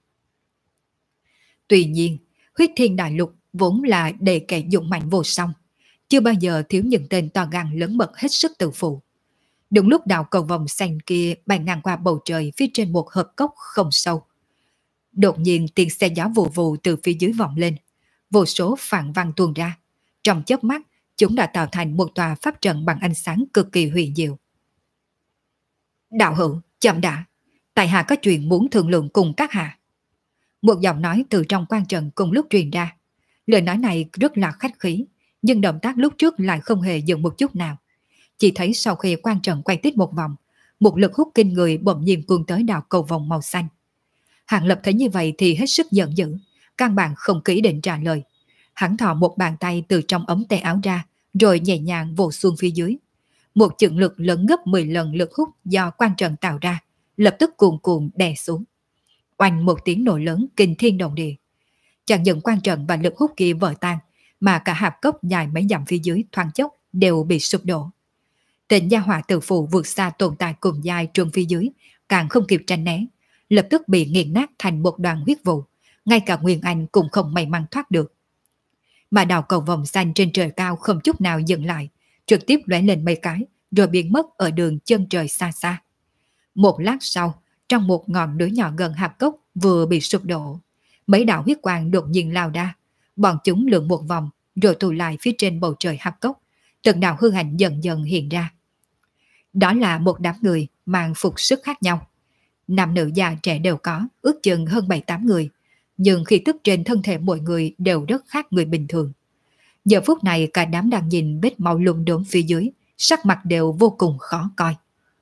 Tuy nhiên, huyết thiên đại lục vốn là đầy kẻ dũng mạnh vô song, chưa bao giờ thiếu những tên to gan lớn mật hết sức tự phụ. Đúng lúc đạo cầu vòng xanh kia bay ngang qua bầu trời phía trên một hợp cốc không sâu, đột nhiên tiếng xe gió vù vù từ phía dưới vọng lên, vô số phản văn tuôn ra. Trong chớp mắt, chúng đã tạo thành một tòa pháp trận bằng ánh sáng cực kỳ huyền diệu. Đạo hữu, chậm đã, tại hạ có chuyện muốn thương lượng cùng các hạ. Một giọng nói từ trong quan trận cùng lúc truyền ra. Lời nói này rất là khách khí, nhưng động tác lúc trước lại không hề dừng một chút nào. Chỉ thấy sau khi quan trận quay tít một vòng, một lực hút kinh người bỗng nhiên cuốn tới đạo cầu vòng màu xanh. Hạng Lập thấy như vậy thì hết sức giận dữ, căn bản không kỹ định trả lời. Hắn thò một bàn tay từ trong ống tay áo ra, rồi nhẹ nhàng vồ xuống phía dưới. Một chưởng lực lớn gấp 10 lần lực hút do quan trận tạo ra, lập tức cuồn cuộn đè xuống. Oanh một tiếng nổ lớn kinh thiên động địa. Chẳng những quan trận và lực hút kia vỡ tan, mà cả hạp cốc dài mấy dặm phía dưới thoáng chốc đều bị sụp đổ. Tên gia hỏa tử phụ vượt xa tồn tại cùng giai trường phía dưới, càng không kịp tránh né, lập tức bị nghiền nát thành một đoàn huyết vụ, ngay cả Nguyên Anh cũng không may mắn thoát được. Mà đạo cầu vòng xanh trên trời cao không chút nào dừng lại, trực tiếp lóe lên mấy cái, rồi biến mất ở đường chân trời xa xa. Một lát sau, trong một ngọn núi nhỏ gần hạp cốc vừa bị sụp đổ, mấy đạo huyết quang đột nhiên lao ra, bọn chúng lượn một vòng, rồi tụ lại phía trên bầu trời hạp cốc, từng đạo hư ảnh dần dần hiện ra. Đó là một đám người mang phục sức khác nhau. Nam nữ già trẻ đều có, ước chừng hơn 7-8 người, nhưng khí tức trên thân thể mọi người đều rất khác người bình thường. Giờ phút này cả đám đang nhìn vết máu lum đốm phía dưới, sắc mặt đều vô cùng khó coi.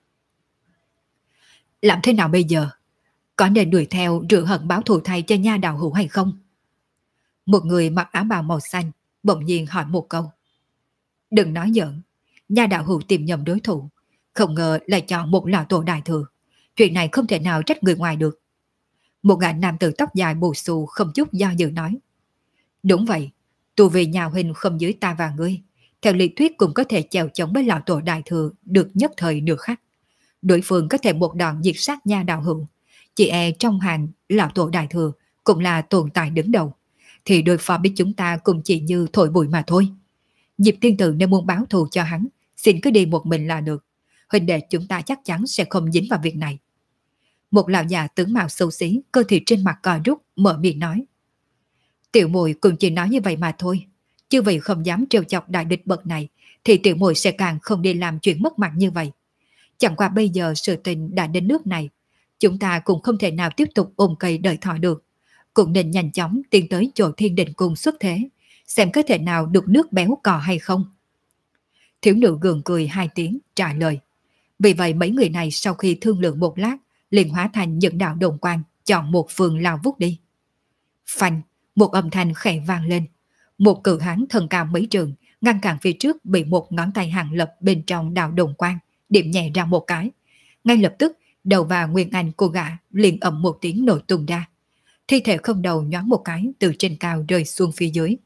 Làm thế nào bây giờ? Có nên đuổi theo rửa hận báo thù thay cho nha đạo hữu hay không? Một người mặc áo bào màu xanh bỗng nhiên hỏi một câu. Đừng nói giỡn, nha đạo hữu tìm nhầm đối thủ, không ngờ lại chọn một lão tổ đại thừa. Chuyện này không thể nào trách người ngoài được. Một gã nam tử tóc dài bù xù không chút do dự nói. Đúng vậy, tu vì nhà huynh không dưới ta và ngươi, theo lý thuyết cũng có thể chèo chống với lão tổ đại thừa được nhất thời nửa khắc. Đối phương có thể một đòn diệt sát nha đạo hữu, chỉ e trong hàng lão tổ đại thừa cũng là tồn tại đứng đầu, thì đối phó với chúng ta cũng chỉ như thổi bụi mà thôi. Diệp tiên tử nếu muốn báo thù cho hắn, xin cứ đi một mình là được. Huynh đệ chúng ta chắc chắn sẽ không dính vào việc này. Một lão già tướng mạo xấu xí, cơ thịt trên mặt co rút, mở miệng nói. Tiểu muội cũng chỉ nói như vậy mà thôi, chứ vì không dám trêu chọc đại địch bậc này, thì tiểu muội sẽ càng không đi làm chuyện mất mặt như vậy. Chẳng qua bây giờ sự tình đã đến nước này, chúng ta cũng không thể nào tiếp tục ôm cây đợi thọ được, cũng nên nhanh chóng tiến tới chỗ Thiên Đình Cung xuất thế, xem có thể nào được nước béo cò hay không. Thiếu nữ gượng cười hai tiếng trả lời. Vì vậy mấy người này sau khi thương lượng một lát, liền hóa thành những đạo đồng quang, chọn một phường lao vút đi. Phanh, một âm thanh khẽ vang lên. Một cự hán thân cao mấy trường, ngăn cản phía trước bị một ngón tay Hàng Lập bên trong đạo đồng quang, điểm nhẹ ra một cái. Ngay lập tức, đầu và nguyên anh cô gã liền ầm một tiếng nổ tung ra. Thi thể không đầu nhoáng một cái từ trên cao rơi xuống phía dưới.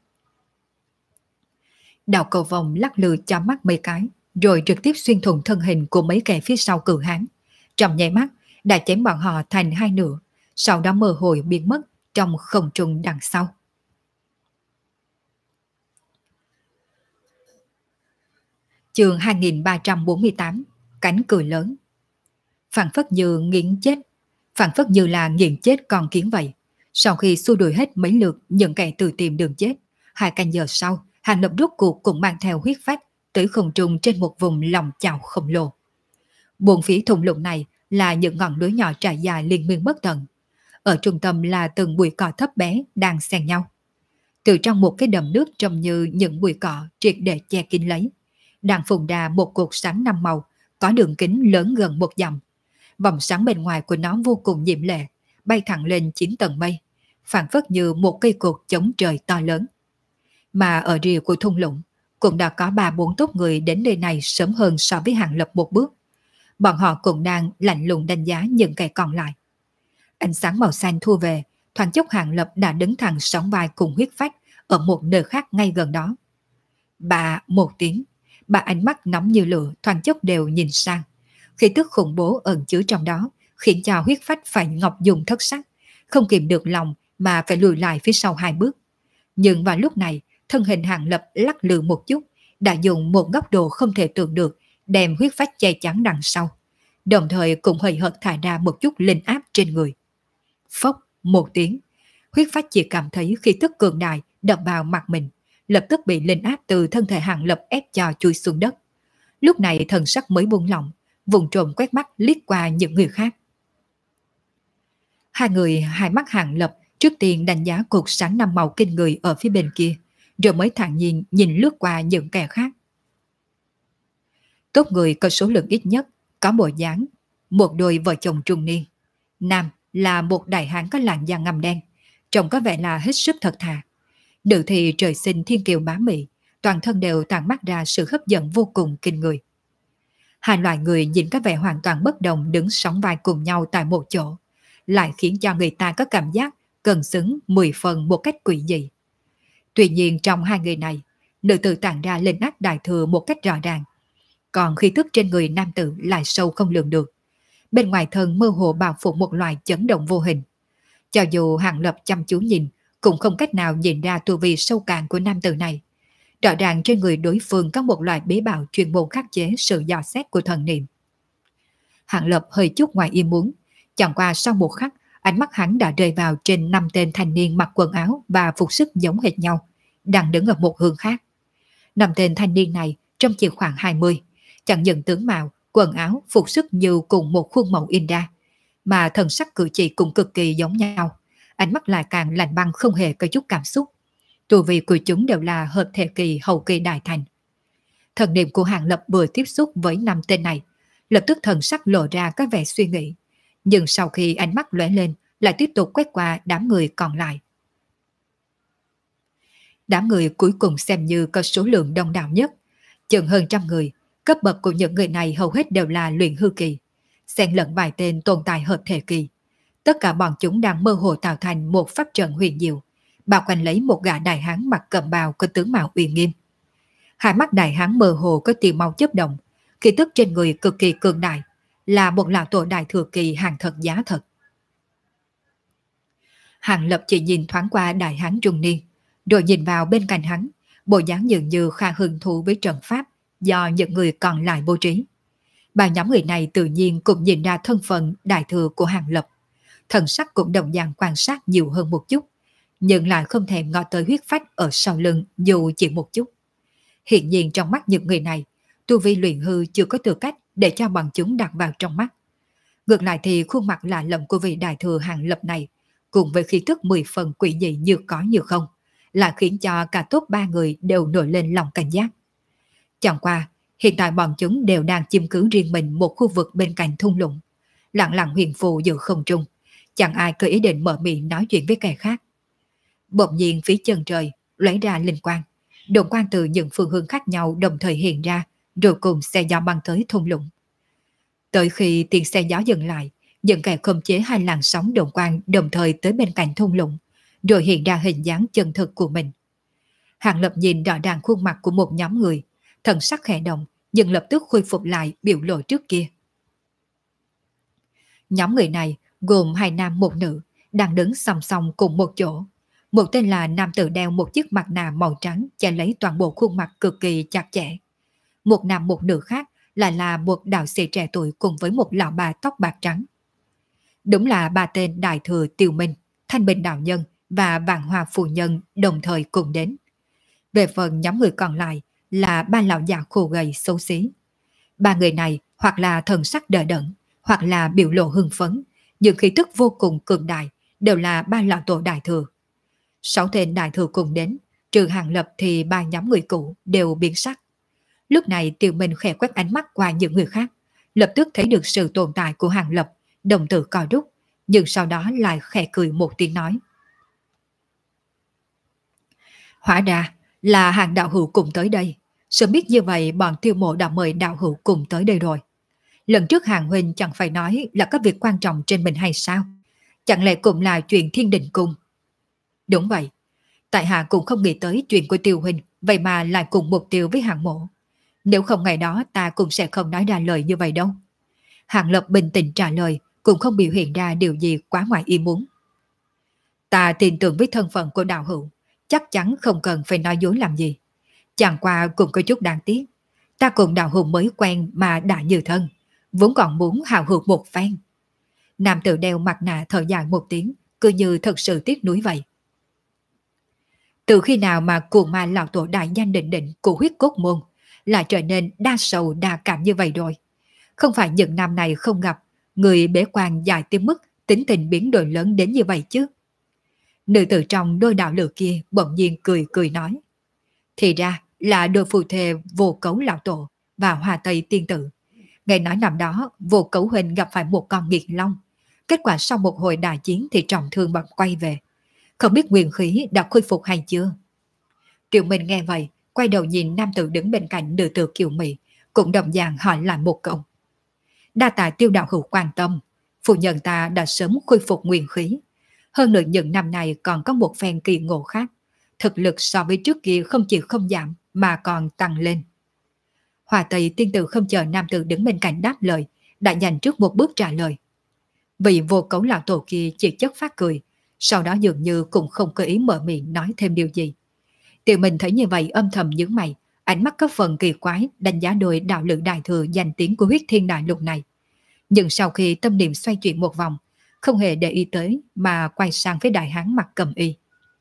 Đạo cầu vòng lắc lư cho mắt mấy cái, rồi trực tiếp xuyên thủng thân hình của mấy kẻ phía sau cự hán. Trong nháy mắt, đã chém bọn họ thành hai nửa, sau đó mơ hồ biến mất trong không trung đằng sau. Chương 2348, cánh cười lớn. Phản phất như nghiện chết, phản phất như là nghiện chết con kiến vậy. Sau khi xua đuổi hết mấy lượt những kẻ tự tìm đường chết, 2 canh giờ sau, Hàng Lập rốt cuộc cũng mang theo huyết phách tới không trung trên một vùng lòng chảo khổng lồ. Buồn phía thung lũng này là những ngọn núi nhỏ trải dài liên miên bất tận. Ở trung tâm là từng bụi cỏ thấp bé đang xen nhau. Từ trong một cái đầm nước trông như những bụi cỏ triệt để che kín lấy, đang phun ra một cột sáng 5 màu, có đường kính lớn gần 1 dặm. Vòng sáng bên ngoài của nó vô cùng diễm lệ, bay thẳng lên 9 tầng mây, phảng phất như một cây cột chống trời to lớn. Mà ở rìa của thung lũng cũng đã có 3-4 tốp người đến nơi này sớm hơn so với Hàng Lập một bước. Bọn họ cũng đang lạnh lùng đánh giá những kẻ còn lại. Ánh sáng màu xanh thu về, thoáng chốc Hàng Lập đã đứng thẳng sóng vai cùng huyết phách ở một nơi khác ngay gần đó. Bà một tiếng, bà ánh mắt nóng như lửa thoáng chốc đều nhìn sang. Khí tức khủng bố ẩn chứa trong đó khiến cho huyết phách phải ngọc dùng thất sắc, không kìm được lòng mà phải lùi lại phía sau 2 bước. Nhưng vào lúc này, thân hình Hàng Lập lắc lư một chút, đã dùng một góc độ không thể tưởng được đem huyết phách che chắn đằng sau, đồng thời cũng hơi hợt thải ra một chút linh áp trên người. Phốc một tiếng, huyết phách chỉ cảm thấy khí tức cường đại đập vào mặt mình, lập tức bị linh áp từ thân thể Hàng Lập ép cho chui xuống đất. Lúc này thần sắc mới buông lỏng, vùng trộm quét mắt liếc qua những người khác. Hai mắt Hàng Lập trước tiên đánh giá cột sáng 5 màu kinh người ở phía bên kia, rồi mới thản nhiên nhìn lướt qua những kẻ khác. Tốt người có số lượng ít nhất, có bộ dáng, một đôi vợ chồng trung niên. Nam là một đại hán có làn da ngăm đen, trông có vẻ là hết sức thật thà. Nữ thì trời sinh thiên kiều bá mị, toàn thân đều tản mát ra sự hấp dẫn vô cùng kinh người. Hai loại người nhìn có vẻ hoàn toàn bất đồng đứng sóng vai cùng nhau tại một chỗ, lại khiến cho người ta có cảm giác cân xứng 10 phần một cách quỷ dị. Tuy nhiên trong hai người này, nữ tử tản ra linh áp đại thừa một cách rõ ràng, còn khí tức trên người nam tử lại sâu không lường được. Bên ngoài thân mơ hồ bao phủ một loại chấn động vô hình. Cho dù Hàng Lập chăm chú nhìn, cũng không cách nào nhìn ra tu vi sâu cạn của nam tử này. Rõ ràng trên người đối phương có một loại bí bảo chuyên môn khắc chế sự dò xét của thần niệm. Hàng Lập hơi chút ngoài ý muốn, chẳng qua sau một khắc, ánh mắt hắn đã rơi vào trên 5 tên thanh niên mặc quần áo và phục sức giống hệt nhau, đang đứng ở một hướng khác. 5 tên thanh niên này trông chỉ khoảng 20, chẳng những tướng mạo, quần áo, phục sức như cùng một khuôn mẫu in ra, mà thần sắc cử chỉ cũng cực kỳ giống nhau. ánh mắt lại càng lạnh băng không hề có chút cảm xúc. Tu vi của chúng đều là hợp thể kỳ hậu kỳ đại thành. Thần niệm của Hàng Lập vừa tiếp xúc với 5 tên này, lập tức thần sắc lộ ra các vẻ suy nghĩ. Nhưng sau khi ánh mắt lóe lên, lại tiếp tục quét qua đám người còn lại. Đám người cuối cùng xem như có số lượng đông đảo nhất, chừng hơn 100 người. Cấp bậc của những người này hầu hết đều là luyện hư kỳ, xen lẫn vài tên tồn tại hợp thể kỳ. Tất cả bọn chúng đang mơ hồ tạo thành một pháp trận huyền diệu, bao quanh lấy một gã đại hán mặc cẩm bào có tướng mạo uy nghiêm. Hai mắt đại hán mơ hồ có tia máu chớp động, khí tức trên người cực kỳ cường đại, là một lão tổ đại thừa kỳ hàng thật giá thật. Hàng Lập chỉ nhìn thoáng qua đại hán trung niên, rồi nhìn vào bên cạnh hắn, bộ dáng dường như khá hứng thú với trận pháp do những người còn lại bố trí. Ba nhóm người này tự nhiên cũng nhìn ra thân phận đại thừa của Hàng Lập, thần sắc cũng đồng dạng quan sát nhiều hơn một chút, nhưng lại không thèm ngó tới huyết phách ở sau lưng dù chỉ một chút. Hiện nhiên trong mắt những người này, tu vi luyện hư chưa có tư cách để cho bọn chúng đặt vào trong mắt. Ngược lại thì khuôn mặt lạ lẫm của vị đại thừa Hàng Lập này, cùng với khí tức 10 phần quỷ dị như có như không, là khiến cho cả top 3 người đều nổi lên lòng cảnh giác. Chẳng qua, hiện tại bọn chúng đều đang chiếm cứ riêng mình một khu vực bên cạnh thung lũng, lặng lặng huyền phù giữa không trung, chẳng ai có ý định mở miệng nói chuyện với kẻ khác. Bỗng nhiên phía chân trời lóe ra linh quang, đồn quang từ những phương hướng khác nhau đồng thời hiện ra, rồi cùng xe gió băng tới thung lũng. Tới khi tiếng xe gió dừng lại, những kẻ khống chế hai làn sóng đồn quang đồng thời tới bên cạnh thung lũng, rồi hiện ra hình dáng chân thực của mình. Hàng Lập nhìn rõ ràng khuôn mặt của một nhóm người, thần sắc khẽ động, nhưng lập tức khôi phục lại biểu lộ trước kia. Nhóm người này gồm 2 nam 1 nữ, đang đứng song song cùng một chỗ. Một tên là nam tử đeo một chiếc mặt nạ màu trắng che lấy toàn bộ khuôn mặt cực kỳ chặt chẽ. Một nam một nữ khác lại là một đạo sĩ trẻ tuổi cùng với một lão bà tóc bạc trắng. Đúng là 3 tên đại thừa Tiêu Minh, Thanh Bình đạo nhân và Vạn Hoa phu nhân đồng thời cùng đến. Về phần nhóm người còn lại là 3 lão già khô gầy xấu xí. 3 người này hoặc là thần sắc đờ đẫn, hoặc là biểu lộ hưng phấn, những khí tức vô cùng cường đại, đều là 3 lão tổ đại thừa. 6 tên đại thừa cùng đến, trừ Hàng Lập thì 3 nhóm người cũ đều biến sắc. Lúc này Tiêu Minh khẽ quét ánh mắt qua những người khác, lập tức thấy được sự tồn tại của Hàng Lập, đồng tử co rút, nhưng sau đó lại khẽ cười một tiếng nói. Hóa ra là Hàng đạo hữu cùng tới đây. Sớm biết như vậy bọn Tiêu Mộ đã mời đạo hữu cùng tới đây rồi. Lần trước Hàng huynh chẳng phải nói là có việc quan trọng trên mình hay sao? Chẳng lẽ cũng là chuyện Thiên Đình Cung? Đúng vậy. Tại hạ cũng không nghĩ tới chuyện của Tiêu huynh, vậy mà lại cùng mục tiêu với Hàng mộ. Nếu không ngày đó ta cũng sẽ không nói ra lời như vậy đâu. Hàng Lập bình tĩnh trả lời, cũng không biểu hiện ra điều gì quá ngoài ý muốn. Ta tin tưởng với thân phận của đạo hữu, chắc chắn không cần phải nói dối làm gì. Chẳng qua cũng có chút đáng tiếc. Ta cùng đạo hữu mới quen mà đã như thân, vốn còn muốn hào hữu một phen. Nam tử đeo mặt nạ thở dài một tiếng, cứ như thật sự tiếc nuối vậy. Từ khi nào mà cuồng ma lão tổ đại danh định định của huyết cốt môn lại trở nên đa sầu đa cảm như vậy rồi? Không phải những năm này không gặp người bế quan dài tới mức tính tình biến đổi lớn đến như vậy chứ? Nữ tử trong đôi đạo lửa kia bỗng nhiên cười cười nói. Thì ra là đôi phù thề Vô Cấu lão tổ và Hoa Tây tiên tử. Nghe nói năm đó Vô Cấu huynh gặp phải một con nghiệt long. Kết quả sau một hồi đại chiến thì trọng thương bật quay về. Không biết nguyên khí đã khôi phục hay chưa? Triệu Minh nghe vậy, quay đầu nhìn nam tử đứng bên cạnh nữ tử kiều mị, cũng đồng dạng hỏi lại một câu. Đa tạ Tiêu đạo hữu quan tâm, phụ nhân ta đã sớm khôi phục nguyên khí. Hơn nữa những năm này còn có một phen kỳ ngộ khác. Thực lực so với trước kia không chỉ không giảm mà còn tăng lên. Hoa Tây tiên tử không chờ nam tử đứng bên cạnh đáp lời, đã nhanh trước một bước trả lời. Vị Vô Cấu lão tổ kia chỉ chất phát cười, sau đó dường như cũng không có ý mở miệng nói thêm điều gì. Tiểu mình thấy như vậy âm thầm nhướng mày, ánh mắt có phần kỳ quái đánh giá đôi đạo lượng đại thừa danh tiếng của huyết thiên đại lục này. Nhưng sau khi tâm niệm xoay chuyển một vòng, không hề để ý tới mà quay sang với đại hán mặt cầm y.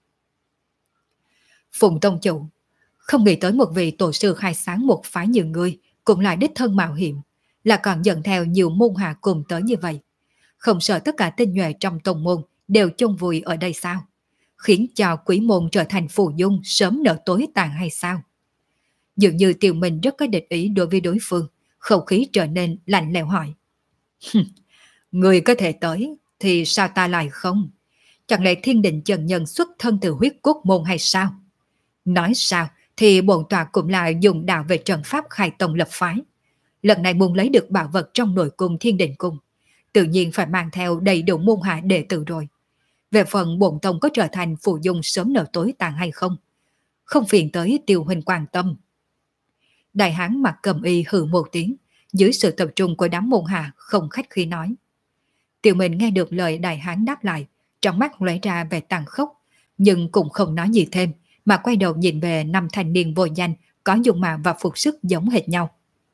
Phùng tông chủ, không nghĩ tới một vị tổ sư khai sáng một phái như ngươi cũng lại đích thân mạo hiểm, là còn dẫn theo nhiều môn hạ cùng tới như vậy. Không sợ tất cả tinh nhuệ trong tông môn đều chôn vùi ở đây sao? Khiến cho quỷ môn trở thành phù dung sớm nở tối tàn hay sao? Dường như Tiêu Minh rất có địch ý đối với đối phương, khẩu khí trở nên lạnh lẽo hỏi. Người có thể tới, thì sao ta lại không? Chẳng lẽ thiên định chân nhân xuất thân từ huyết cốt môn hay sao? Nói sao thì bổn tọa cũng là dùng đạo về trận pháp khai tông lập phái. Lần này muốn lấy được bảo vật trong nội cung thiên định cung, tự nhiên phải mang theo đầy đủ môn hạ đệ tử rồi. Về phần bổn tông có trở thành phù dung sớm nở tối tàn hay không, không phiền tới Tiêu huynh quan tâm. Đại hán mặt cầm y hừ một tiếng, dưới sự tập trung của đám môn hạ không khách khí nói. Tiêu Minh nghe được lời đại hán đáp lại, trong mắt lóe ra vẻ tàn khốc, nhưng cũng không nói gì thêm, mà quay đầu nhìn về năm thanh niên vô danh có dung mạo và phục sức giống hệt nhau.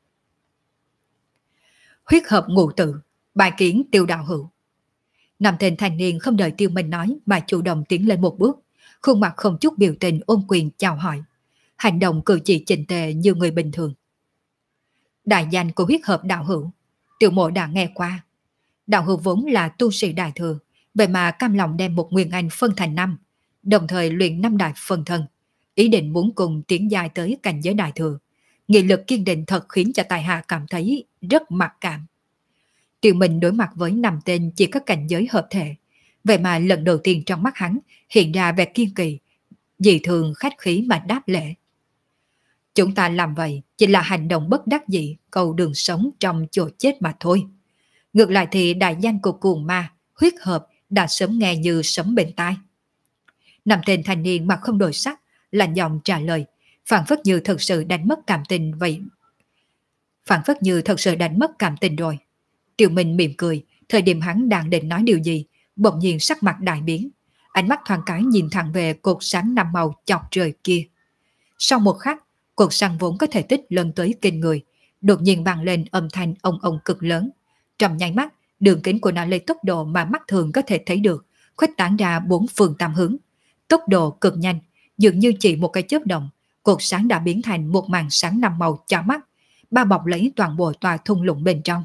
Huyết hợp ngũ tự, bài kiến Tiêu đạo hữu. Năm tên thanh niên không đợi Tiêu Minh nói mà chủ động tiến lên một bước, khuôn mặt không chút biểu tình ôm quyền chào hỏi, hành động cử chỉ chỉnh tề như người bình thường. Đại danh của huyết hợp đạo hữu, Tiểu mộ đã nghe qua. Đạo hữu vốn là tu sĩ đại thừa, vậy mà cam lòng đem một nguyên anh phân thành năm, đồng thời luyện năm đại phân thân, ý định muốn cùng tiến dài tới cảnh giới đại thừa. Nghị lực kiên định thật khiến cho tài hạ cảm thấy rất mặc cảm. Tiêu Minh đối mặt với năm tên chỉ có cảnh giới hợp thể, vậy mà lần đầu tiên trong mắt hắn hiện ra vẻ kiên kỳ, dị thường khách khí mà đáp lễ. Chúng ta làm vậy chỉ là hành động bất đắc dĩ, cầu đường sống trong chỗ chết mà thôi. Ngược lại thì đại danh của cuồng ma, huyết hợp đã sớm nghe như sấm bên tai. Năm tên thanh niên mặt không đổi sắc, lạnh giọng trả lời, phảng phất như thật sự đánh mất cảm tình vậy. Phảng phất như thật sự đánh mất cảm tình rồi. Tiêu Minh mỉm cười, thời điểm hắn đang định nói điều gì, bỗng nhiên sắc mặt đại biến, ánh mắt thoáng cái nhìn thẳng về cột sáng năm màu chọc trời kia. Sau một khắc, cột sáng vốn có thể tích lên tới kinh người, đột nhiên vang lên âm thanh ông ông cực lớn. Trong nháy mắt, đường kính của nó lấy tốc độ mà mắt thường có thể thấy được, khuếch tán ra bốn phương tám hướng. Tốc độ cực nhanh, dường như chỉ một cái chớp động, cột sáng đã biến thành một màn sáng năm màu chói mắt, bao bọc lấy toàn bộ tòa thung lũng bên trong.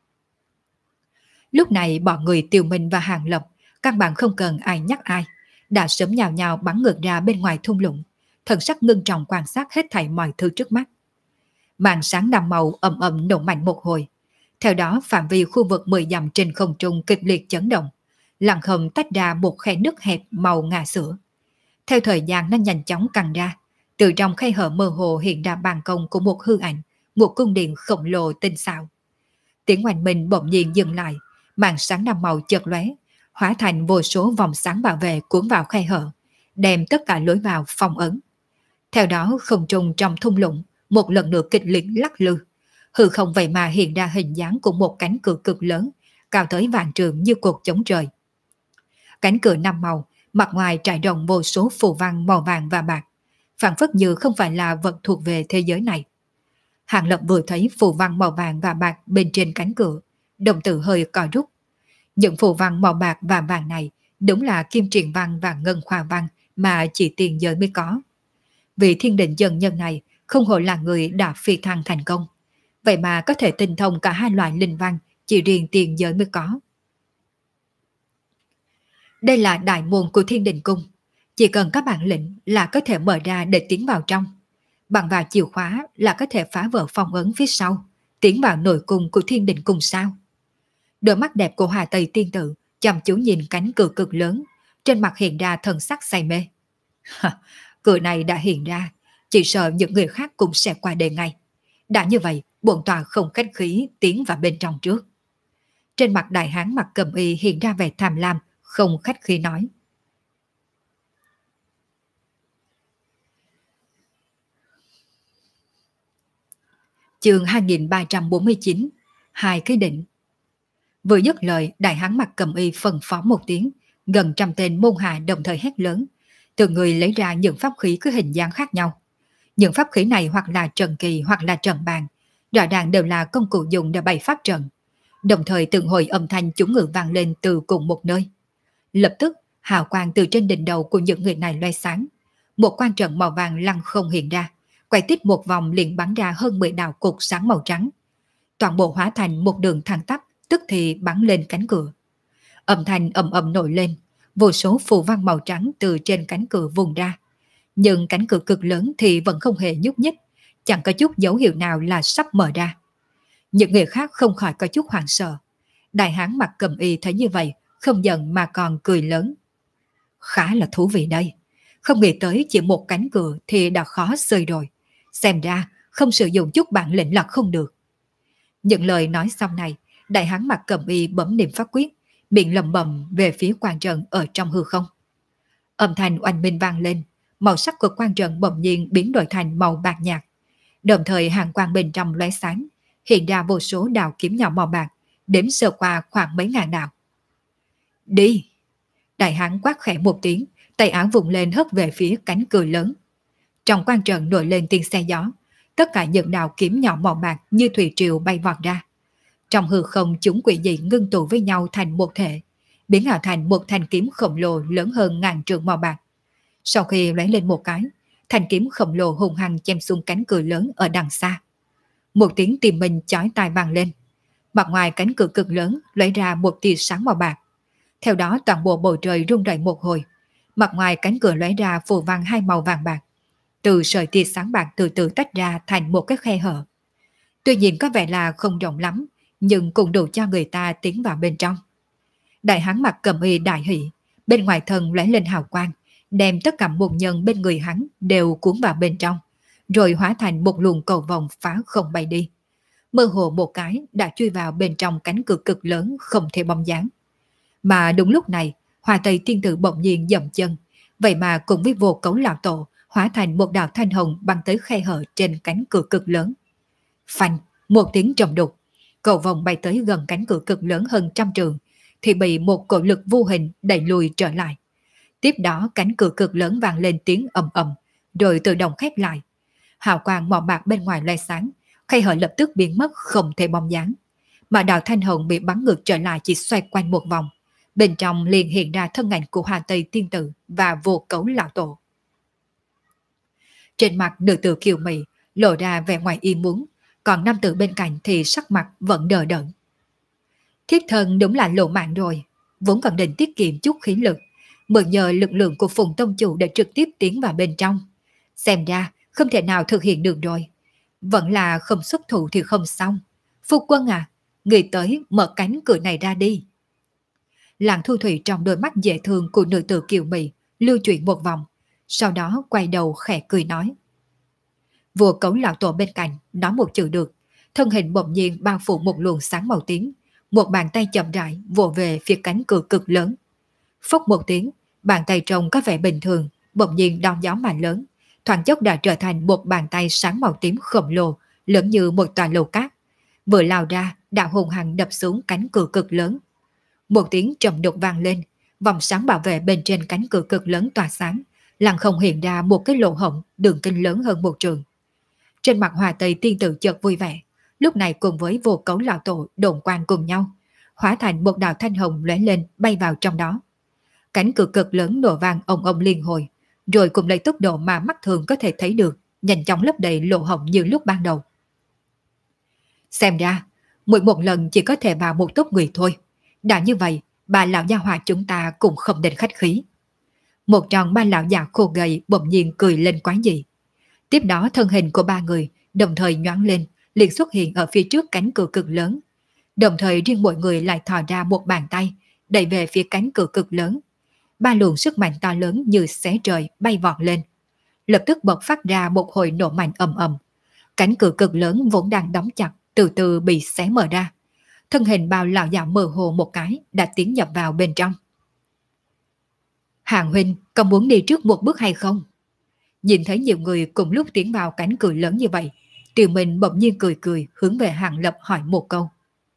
Lúc này bọn người Tiêu Minh và Hàng Lập, căn bản không cần ai nhắc ai, đã sớm nhào nhào bắn ngược ra bên ngoài thung lũng, thần sắc ngưng trọng quan sát hết thảy mọi thứ trước mắt. Màn sáng năm màu ầm ầm nổ mạnh một hồi, theo đó phạm vi khu vực 10 dặm trên không trung kịch liệt chấn động, lặng không tách ra một khe nứt hẹp màu ngà sữa. Theo thời gian nó nhanh chóng căng ra, từ trong khe hở mơ hồ hiện ra ban công của một hư ảnh, một cung điện khổng lồ tinh xảo. Tiếng oanh minh bỗng nhiên dừng lại, màn sáng năm màu chợt lóe, hóa thành vô số vòng sáng bảo vệ cuốn vào khe hở, đem tất cả lối vào phong ấn. Theo đó không trung trong thung lũng một lần nữa kịch liệt lắc lư, hư không vậy mà hiện ra hình dáng của một cánh cửa cực lớn, cao tới vạn trượng như cột chống trời. Cánh cửa năm màu, mặt ngoài trải rộng vô số phù văn màu vàng và bạc, phảng phất như không phải là vật thuộc về thế giới này. Hàng Lập vừa thấy phù văn màu vàng và bạc bên trên cánh cửa, đồng tử hơi co rút. Những phù văn màu bạc và vàng này đúng là kim truyền văn và ngân khoa văn mà chỉ tiền giới mới có. Vị thiên định chân nhân này không hổ là người đã phi thăng thành công, vậy mà có thể tinh thông cả hai loại linh văn chỉ riêng tiền giới mới có. Đây là đại môn của thiên định cung, chỉ cần các bản lĩnh là có thể mở ra để tiến vào trong. Bằng vào chìa khóa là có thể phá vỡ phong ấn phía sau, tiến vào nội cung của thiên định cung sao. Đôi mắt đẹp của Hà Tây tiên tử chăm chú nhìn cánh cửa cực lớn, trên mặt hiện ra thần sắc say mê. Cửa này đã hiện ra, chỉ sợ những người khác cũng sẽ qua đây ngay. Đã như vậy, bổn tọa không khách khí tiến vào bên trong trước. Trên mặt đại hán mặt cầm y hiện ra vẻ tham lam, không khách khí nói. Chương 2349, hai cái định. Vừa dứt lời, đại hán mặt cầm y phân phó một tiếng, gần trăm tên môn hạ đồng thời hét lớn, từ người lấy ra những pháp khí có hình dáng khác nhau. Những pháp khí này hoặc là trần kỳ hoặc là trận bàn, rõ ràng đều là công cụ dùng để bày pháp trận. Đồng thời từng hồi âm thanh chúng ngữ vang lên từ cùng một nơi. Lập tức, hào quang từ trên đỉnh đầu của những người này loe sáng, một quan trận màu vàng lăng không hiện ra, quay tít một vòng liền bắn ra hơn 10 đạo cột sáng màu trắng. Toàn bộ hóa thành một đường thẳng tắp, tức thì bắn lên cánh cửa. Âm thanh ầm ầm nổi lên, Vô số phù văn màu trắng từ trên cánh cửa vùng ra. Nhưng cánh cửa cực lớn thì vẫn không hề nhúc nhích, chẳng có chút dấu hiệu nào là sắp mở ra. Những người khác không khỏi có chút hoảng sợ. Đại hán mặc cầm y thấy như vậy, không giận mà còn cười lớn. Khá là thú vị đây. Không nghĩ tới chỉ một cánh cửa thì đã khó xơi rồi. Xem ra không sử dụng chút bản lĩnh là không được. Những lời nói xong này, đại hán mặc cầm y bấm niệm pháp quyết, miệng lầm bầm về phía quan trận ở trong hư không. Âm thanh oanh minh vang lên, màu sắc của quan trận bỗng nhiên biến đổi thành màu bạc nhạt. Đồng thời hàng quang bên trong lóe sáng, hiện ra vô số đạo kiếm nhỏ màu bạc, đếm sơ qua khoảng mấy ngàn đạo. Đi! Đại hán quát khẽ một tiếng, tay áo vùng lên hất về phía cánh cửa lớn. Trong quan trận nổi lên tiếng xe gió, tất cả những đạo kiếm nhỏ màu bạc như thủy triều bay vọt ra. Trong hư không chúng quỷ dị ngưng tụ với nhau thành một thể, biến ảo thành một thanh kiếm khổng lồ lớn hơn ngàn trượng màu bạc. Sau khi lóe lên một cái, thanh kiếm khổng lồ hùng hăng chém xuống cánh cửa lớn ở đằng xa. Một tiếng tìm mình chói tai vang lên. Mặt ngoài cánh cửa cực lớn lóe ra một tia sáng màu bạc. Theo đó toàn bộ bầu trời rung rẩy một hồi. Mặt ngoài cánh cửa lóe ra phù văn hai màu vàng bạc. Từ sợi tia sáng bạc từ từ tách ra thành một cái khe hở. Tuy nhiên có vẻ là không rộng lắm, nhưng cũng đủ cho người ta tiến vào bên trong. Đại hán mặc cầm y đại hỷ, bên ngoài thân lóe lên hào quang, đem tất cả môn nhân bên người hắn đều cuốn vào bên trong, rồi hóa thành một luồng cầu vồng phá không bay đi. Mơ hồ một cái đã chui vào bên trong cánh cửa cực lớn không thể bóng dáng. Mà đúng lúc này, Hoa Tây Tiên Tử bỗng nhiên dậm chân, vậy mà cùng với Vô Cấu lão tổ hóa thành một đạo thanh hồng băng tới khe hở trên cánh cửa cực lớn. Phanh, một tiếng trầm đục, cầu vồng bay tới gần cánh cửa cực lớn hơn 100 trượng, thì bị một cỗ lực vô hình đẩy lùi trở lại. Tiếp đó cánh cửa cực lớn vang lên tiếng ầm ầm, rồi tự động khép lại. Hào quang màu bạc bên ngoài loe sáng, khe hở lập tức biến mất không thể bóng dáng. Mà đạo thanh hồng bị bắn ngược trở lại chỉ xoay quanh một vòng. Bên trong liền hiện ra thân ảnh của Hoa Tây Tiên Tử và Vô Cấu lão tổ. Trên mặt nữ tử kiều mị lộ ra vẻ ngoài ý muốn, còn nam tử bên cạnh thì sắc mặt vẫn đờ đẫn. Thiết thân đúng là lộ mạng rồi, vốn còn định tiết kiệm chút khí lực, mượn nhờ lực lượng của Phùng Tông Chủ để trực tiếp tiến vào bên trong. Xem ra không thể nào thực hiện được rồi. Vẫn là không xuất thủ thì không xong. Phu quân à, người tới mở cánh cửa này ra đi. Làng Thu Thủy trong đôi mắt dễ thương của nữ tử kiều mị lưu chuyển một vòng, sau đó quay đầu khẽ cười nói. Vua Cấu lão tổ bên cạnh nói một chữ được, thân hình bỗng nhiên bao phủ một luồng sáng màu tím, một bàn tay chậm rãi vỗ về phía cánh cửa cực lớn. Phốc một tiếng, bàn tay trông có vẻ bình thường, bỗng nhiên đón gió mà lớn, thoáng chốc đã trở thành một bàn tay sáng màu tím khổng lồ, lớn như một tòa lầu cát. Vừa lao ra, đã hùng hăng đập xuống cánh cửa cực lớn. Một tiếng trầm đục vang lên, vòng sáng bảo vệ bên trên cánh cửa cực lớn tỏa sáng, lặng không hiện ra một cái lỗ hổng đường kính lớn hơn một trường. Trên mặt Hoa Tây Tiên Tử chợt vui vẻ, lúc này cùng với Vô Cấu lão tổ độn quang cùng nhau, hóa thành một đạo thanh hồng lóe lên bay vào trong đó. Cánh cửa cực lớn nổ vang ong ong liên hồi, rồi cùng lấy tốc độ mà mắt thường có thể thấy được, nhanh chóng lấp đầy lỗ hổng như lúc ban đầu. Xem ra, mỗi một lần chỉ có thể vào một tốp người thôi. Đã như vậy, bà lão gia hỏa chúng ta cũng không nên khách khí. Một trong ba lão già khô gầy bỗng nhiên cười lên quái dị. Tiếp đó thân hình của ba người đồng thời nhoáng lên, liền xuất hiện ở phía trước cánh cửa cực lớn. Đồng thời riêng mỗi người lại thò ra một bàn tay, đẩy về phía cánh cửa cực lớn. Ba luồng sức mạnh to lớn như xé trời bay vọt lên. Lập tức bộc phát ra một hồi nổ mạnh ầm ầm. Cánh cửa cực lớn vốn đang đóng chặt, từ từ bị xé mở ra. Thân hình bao lão già mơ hồ một cái đã tiến nhập vào bên trong. Hàng huynh, có muốn đi trước một bước hay không? Nhìn thấy nhiều người cùng lúc tiến vào cánh cửa lớn như vậy, Tiêu Minh bỗng nhiên cười cười hướng về Hàng Lập hỏi một câu.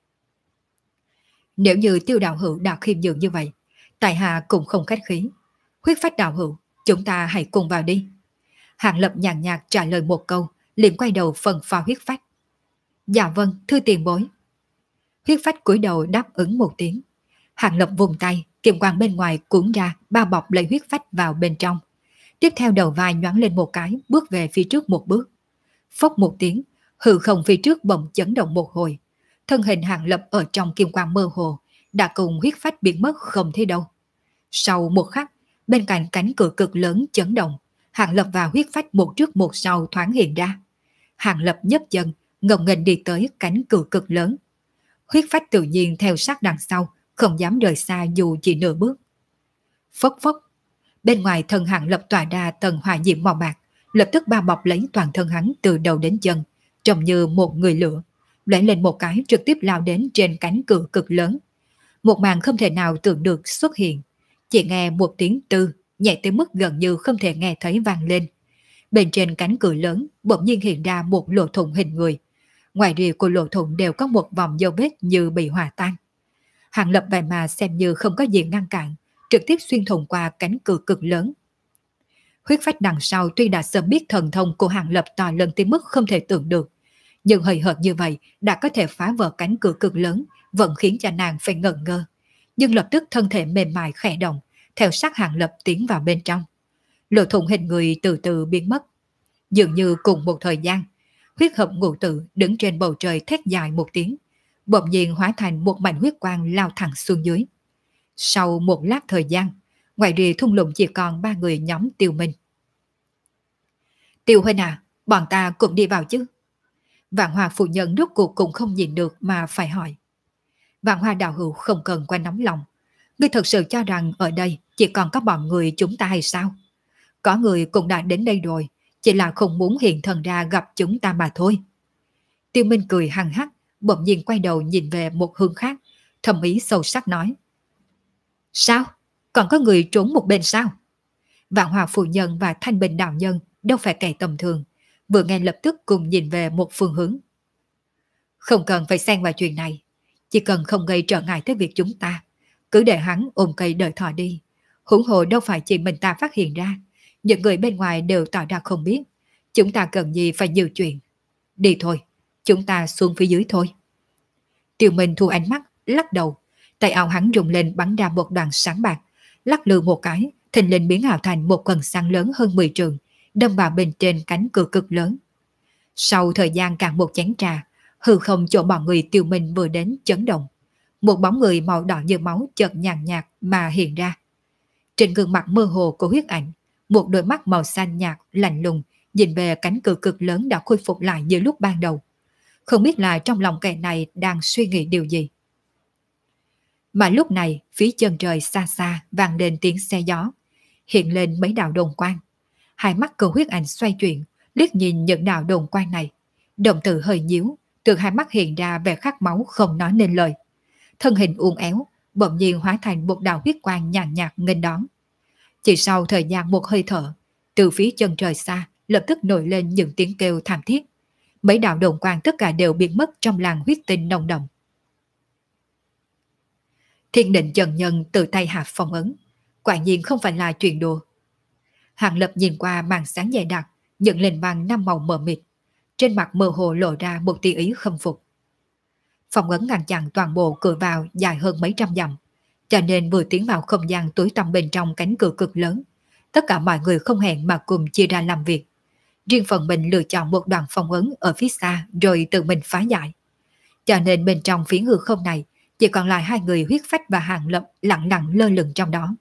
Nếu như Tiêu đạo hữu đã khiêm nhường như vậy, tại hạ cũng không khách khí. Huyết phách đạo hữu, chúng ta hãy cùng vào đi. Hàng Lập nhàn nhạt trả lời một câu, liền quay đầu phân phó huyết phách. Dạ vâng, thưa tiền bối. Huyết phách cúi đầu đáp ứng một tiếng. Hàng Lập vùng tay, kiềm quang bên ngoài cuốn ra bao bọc lấy huyết phách vào bên trong. Tiếp theo đầu vai nhoáng lên một cái, bước về phía trước một bước. Phốc một tiếng, hư không phía trước bỗng chấn động một hồi. Thân hình Hàng Lập ở trong kim quang mơ hồ đã cùng huyết phách biến mất không thấy đâu. Sau một khắc, bên cạnh cánh cửa cực lớn chấn động, Hàng Lập và Huyết Phách một trước một sau thoáng hiện ra. Hàng Lập nhấc chân, ngông nghênh đi tới cánh cửa cực lớn. Huyết Phách tự nhiên theo sát đằng sau, không dám rời xa dù chỉ nửa bước. Phốc phốc, bên ngoài thân Hàng Lập tỏa ra tầng hỏa diễm màu bạc, lập tức bao bọc lấy toàn thân hắn từ đầu đến chân, trông như một người lửa, lóe lên một cái trực tiếp lao đến trên cánh cửa cực lớn. Một màn không thể nào tưởng được xuất hiện, chỉ nghe một tiếng tư, nhẹ tới mức gần như không thể nghe thấy vang lên. Bên trên cánh cửa lớn bỗng nhiên hiện ra một lỗ thủng hình người. Ngoài rìa của lỗ thủng đều có một vòng dấu vết như bị hòa tan. Hàng Lập vậy mà xem như không có gì ngăn cản, trực tiếp xuyên thủng qua cánh cửa cực lớn. Huyết Phách đằng sau tuy đã sớm biết thần thông của Hàng Lập to lớn tới mức không thể tưởng được, nhưng hời hợt như vậy đã có thể phá vỡ cánh cửa cực lớn, vẫn khiến cho nàng phải ngẩn ngơ. Nhưng lập tức thân thể mềm mại khẽ động, theo sát Hàng Lập tiến vào bên trong. Lỗ thủng hình người từ từ biến mất. Dường như cùng một thời gian, huyết hợp ngũ tự đứng trên bầu trời thét dài một tiếng, bỗng nhiên hóa thành một mảnh huyết quang lao thẳng xuống dưới. Sau một lát thời gian, ngoài rìa thung lũng chỉ còn 3 người nhóm Tiêu Minh. Tiêu huynh à, bọn ta cũng đi vào chứ? Vạn Hoa phụ nhân rốt cuộc cũng không nhìn được mà phải hỏi. Vạn Hoa đạo hữu không cần quá nóng lòng. Ngươi thật sự cho rằng ở đây chỉ còn có bọn người chúng ta hay sao? Có người cũng đã đến đây rồi, chỉ là không muốn hiện thân ra gặp chúng ta mà thôi. Tiêu Minh cười hằng hắc, bỗng nhiên quay đầu nhìn về một hướng khác, thầm ý sâu sắc nói. Sao? Còn có người trốn một bên sao? Vạn Hoa phụ nhân và Thanh Bình đạo nhân đâu phải kẻ tầm thường, vừa nghe lập tức cùng nhìn về một phương hướng. Không cần phải xen vào chuyện này, chỉ cần không gây trở ngại tới việc chúng ta, cứ để hắn ôm cây đợi thọ đi. Huống hồ đâu phải chỉ mình ta phát hiện ra, những người bên ngoài đều tỏ ra không biết. Chúng ta cần gì phải nhiều chuyện. Đi thôi, chúng ta xuống phía dưới thôi. Tiêu Minh thu ánh mắt, lắc đầu, tay áo hắn rung lên bắn ra một đoàn sáng bạc, lắc lư một cái, thình lình biến ảo thành một quần sáng lớn hơn 10 trường, đâm vào bên trên cánh cửa cực lớn. Sau thời gian cạn một chén trà, hư không chỗ bọn người Tiêu Minh vừa đến chấn động. Một bóng người màu đỏ như máu chợt nhàn nhạt mà hiện ra. Trên gương mặt mơ hồ của huyết ảnh, một đôi mắt màu xanh nhạt lạnh lùng nhìn về cánh cửa cực lớn đã khôi phục lại như lúc ban đầu. Không biết là trong lòng kẻ này đang suy nghĩ điều gì. Mà lúc này, phía chân trời xa xa vang lên tiếng xe gió, hiện lên mấy đạo đồn quang. Hai mắt của huyết ảnh xoay chuyển, liếc nhìn những đạo đồn quang này. Đồng tử hơi nhíu, từ hai mắt hiện ra vẻ khát máu không nói nên lời. Thân hình uốn éo, bỗng nhiên hóa thành một đạo huyết quang nhàn nhạt nghênh đón. Chỉ sau thời gian một hơi thở, từ phía chân trời xa lập tức nổi lên những tiếng kêu thảm thiết. Mấy đạo đồn quang tất cả đều biến mất trong làn huyết tinh nồng đậm. Thiên Định dần nhân từ tay hạ phong ấn, quả nhiên không phải là chuyện đùa. Hàng Lập nhìn qua màn sáng dày đặc, dựng lên bằng 5 màu mờ mịt, trên mặt mơ hồ lộ ra một tia ý khâm phục. Phong ấn ngăn chặn toàn bộ cửa vào dài hơn mấy trăm dặm, cho nên vừa tiến vào không gian tối tăm bên trong cánh cửa cực lớn, tất cả mọi người không hẹn mà cùng chia ra làm việc. Riêng phần mình lựa chọn một đoạn phong ấn ở phía xa rồi tự mình phá giải. Cho nên bên trong phía hư không này chỉ còn lại 2 người Huyết Phách và Hàng Lập lặng lặng lơ lửng trong đó.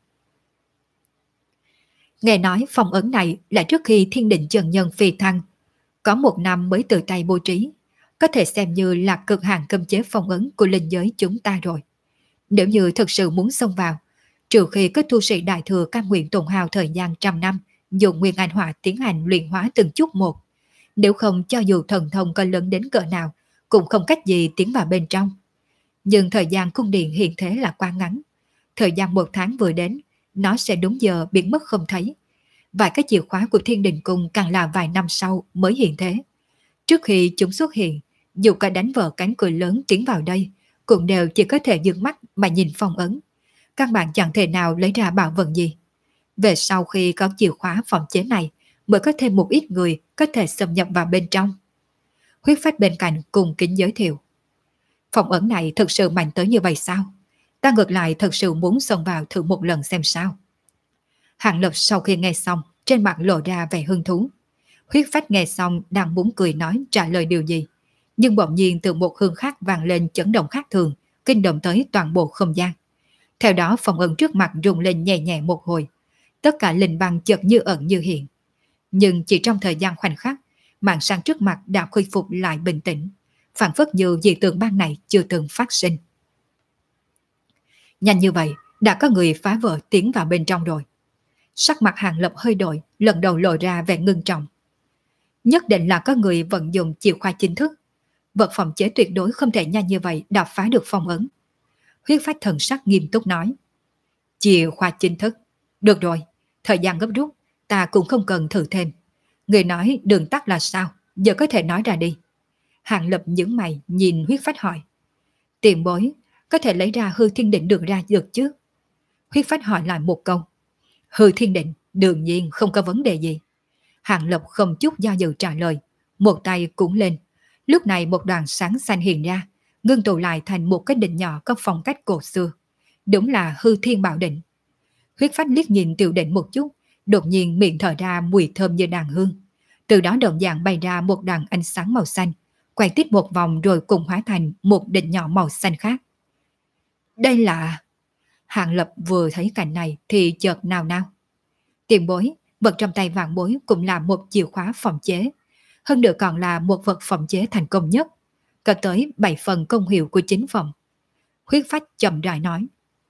Nghe nói phong ấn này là trước khi Thiên Định chân nhân phi thăng, có 1 năm mới từ tay bố trí, có thể xem như là cực hạn cấm chế phong ấn của linh giới chúng ta rồi. Nếu như thực sự muốn xông vào, trừ khi các tu sĩ đại thừa cam nguyện tổn hao thời gian trăm năm, dùng nguyên anh hỏa tiến hành luyện hóa từng chút một. Nếu không, cho dù thần thông có lớn đến cỡ nào, cũng không cách gì tiến vào bên trong. Nhưng thời gian cung điện hiện thế là quá ngắn. Thời gian 1 tháng vừa đến, nó sẽ đúng giờ biến mất không thấy. Vài cái chìa khóa của Thiên Đình Cung càng là vài năm sau mới hiện thế. Trước khi chúng xuất hiện, dù cả đánh vỡ cánh cửa lớn tiến vào đây, cũng đều chỉ có thể dừng mắt mà nhìn phong ấn. Các bạn chẳng thể nào lấy ra bảo vật gì. Về sau khi có chìa khóa phòng chế này, mới có thêm một ít người có thể xâm nhập vào bên trong. Huyết Phách bên cạnh cùng kính giới thiệu. Phong ấn này thực sự mạnh tới như vậy sao? Ta ngược lại thật sự muốn xông vào thử một lần xem sao. Hàng Lập sau khi nghe xong, trên mặt lộ ra vẻ hứng thú. Huyết Phách nghe xong đang muốn cười nói trả lời điều gì, nhưng bỗng nhiên từ một hướng khác vang lên chấn động khác thường, kinh động tới toàn bộ không gian. Theo đó phong ấn trước mặt rung lên nhẹ nhẹ một hồi, tất cả linh băng chợt như ẩn như hiện. Nhưng chỉ trong thời gian khoảnh khắc, màn sáng trước mặt đã khôi phục lại bình tĩnh, phản phất như dị tượng ban này chưa từng phát sinh. Nhanh như vậy, đã có người phá vỡ tiến vào bên trong rồi. Sắc mặt Hàng Lập hơi đổi, lần đầu lộ ra vẻ ngưng trọng. Nhất định là có người vận dụng chìa khóa chính thức. Vật phòng chế tuyệt đối không thể nhanh như vậy đã phá được phong ấn. Huyết Phách thần sắc nghiêm túc nói. Chìa khóa chính thức. Được rồi, thời gian gấp rút, ta cũng không cần thử thêm. Người nói đường tắt là sao, giờ có thể nói ra đi. Hàng Lập nhướng mày nhìn Huyết Phách hỏi. Tiền bối, có thể lấy ra hư thiên định đường ra được chứ? Huyết Phách hỏi lại một câu. Hư thiên định, đương nhiên không có vấn đề gì. Hàng Lập không chút do dự trả lời, một tay cũng lên. Lúc này một đoàn sáng xanh hiện ra, ngưng tụ lại thành một cái định nhỏ có phong cách cổ xưa. Đúng là hư thiên bảo định. Huyết Phách liếc nhìn tiểu định một chút, đột nhiên miệng thở ra mùi thơm như đàn hương. Từ đó đồng dạng bay ra một đoàn ánh sáng màu xanh, quay tít một vòng rồi cùng hóa thành một định nhỏ màu xanh khác. Đây là... Hàng Lập vừa thấy cảnh này thì chợt nào nao. Tiền bối, vật trong tay vạn bối cũng là một chìa khóa phòng chế. Hơn nữa còn là một vật phòng chế thành công nhất. Có tới 7 phần công hiệu của chính phẩm. Huyết Phách chậm rãi nói.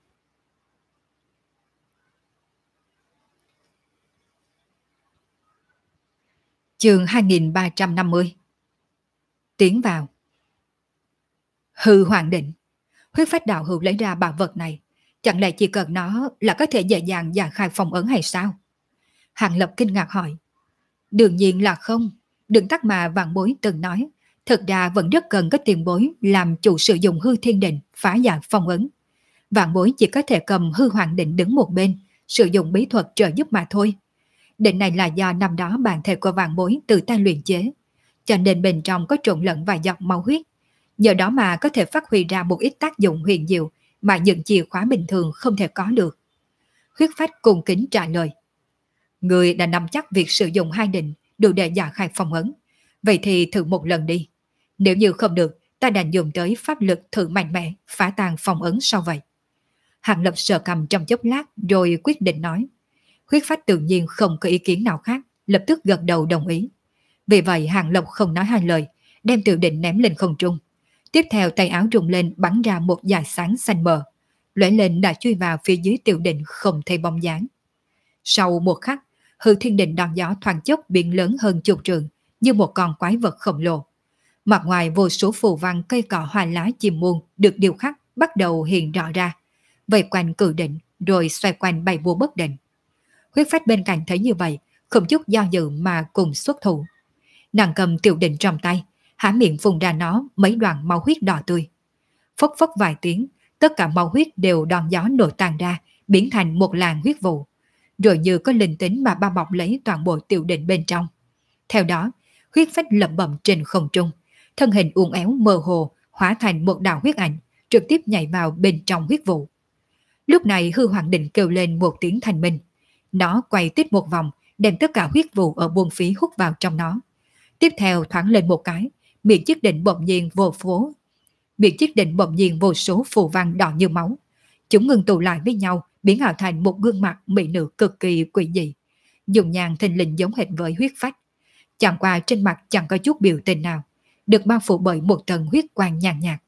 Chương 2350. Tiến vào. Hư hoàng định. Huyết Phách đạo hữu lấy ra bảo vật này. Chẳng lẽ chỉ cần nó là có thể dễ dàng giải khai phong ấn hay sao? Hàng Lập kinh ngạc hỏi. Đương nhiên là không. Đừng tắc mà vạn bối từng nói. Thực ra vẫn rất cần có tiền bối làm chủ sử dụng hư thiên định phá giải phong ấn. Vạn bối chỉ có thể cầm hư hoàng định đứng một bên, sử dụng bí thuật trợ giúp mà thôi. Định này là do năm đó bản thể của vạn bối tự tay luyện chế, cho nên bên trong có trộn lẫn vài giọt máu huyết. Nhờ đó mà có thể phát huy ra một ít tác dụng huyền diệu mà những chìa khóa bình thường không thể có được. Huyết Phách cung kính trả lời. Người đã nắm chắc việc sử dụng hai định đủ để giải khai phong ấn. Vậy thì thử một lần đi. Nếu như không được, ta đành dùng tới pháp lực thử mạnh mẽ phá tan phong ấn sau vậy. Hàng Lập sờ cầm trong chốc lát rồi quyết định nói. Huyết Phách tự nhiên không có ý kiến nào khác, lập tức gật đầu đồng ý. Vì vậy Hàng Lập không nói hai lời, đem tiểu định ném lên không trung. Tiếp theo tay áo rung lên bắn ra một dải sáng xanh mờ. Lóe lên đã chui vào phía dưới tiểu định không thấy bóng dáng. Sau một khắc, hư thiên định đón gió thoáng chốc biến lớn hơn chục trường, như một con quái vật khổng lồ. Mặt ngoài vô số phù văn cây cỏ hoa lá chim muôn được điêu khắc bắt đầu hiện rõ ra, vây quanh cự định rồi xoay quanh bay bùa bất định. Huyết Phách bên cạnh thấy như vậy, không chút do dự mà cùng xuất thủ. Nàng cầm tiểu định trong tay, há miệng phun ra nó mấy đoạn máu huyết đỏ tươi. Phốc phốc vài tiếng, tất cả máu huyết đều đòn gió nổ tan ra, biến thành một làn huyết vụ, rồi như có linh tính mà bao bọc lấy toàn bộ tiểu định bên trong. Theo đó, huyết phách lẩm bẩm trên không trung, thân hình uốn éo mơ hồ hóa thành một đạo huyết ảnh, trực tiếp nhảy vào bên trong huyết vụ. Lúc này hư hoàng định kêu lên một tiếng thanh minh, nó quay tiếp một vòng, đem tất cả huyết vụ ở buông phí hút vào trong nó. Tiếp theo thoáng lên một cái, miệng chiếc định bỗng nhiên vô số phù văn đỏ như máu. Chúng ngừng tụ lại với nhau, biến ảo thành một gương mặt mỹ nữ cực kỳ quỷ dị, dùng nhàn thình lình giống hệt với huyết phách. Chẳng qua trên mặt chẳng có chút biểu tình nào, được bao phủ bởi một tầng huyết quang nhàn nhạt.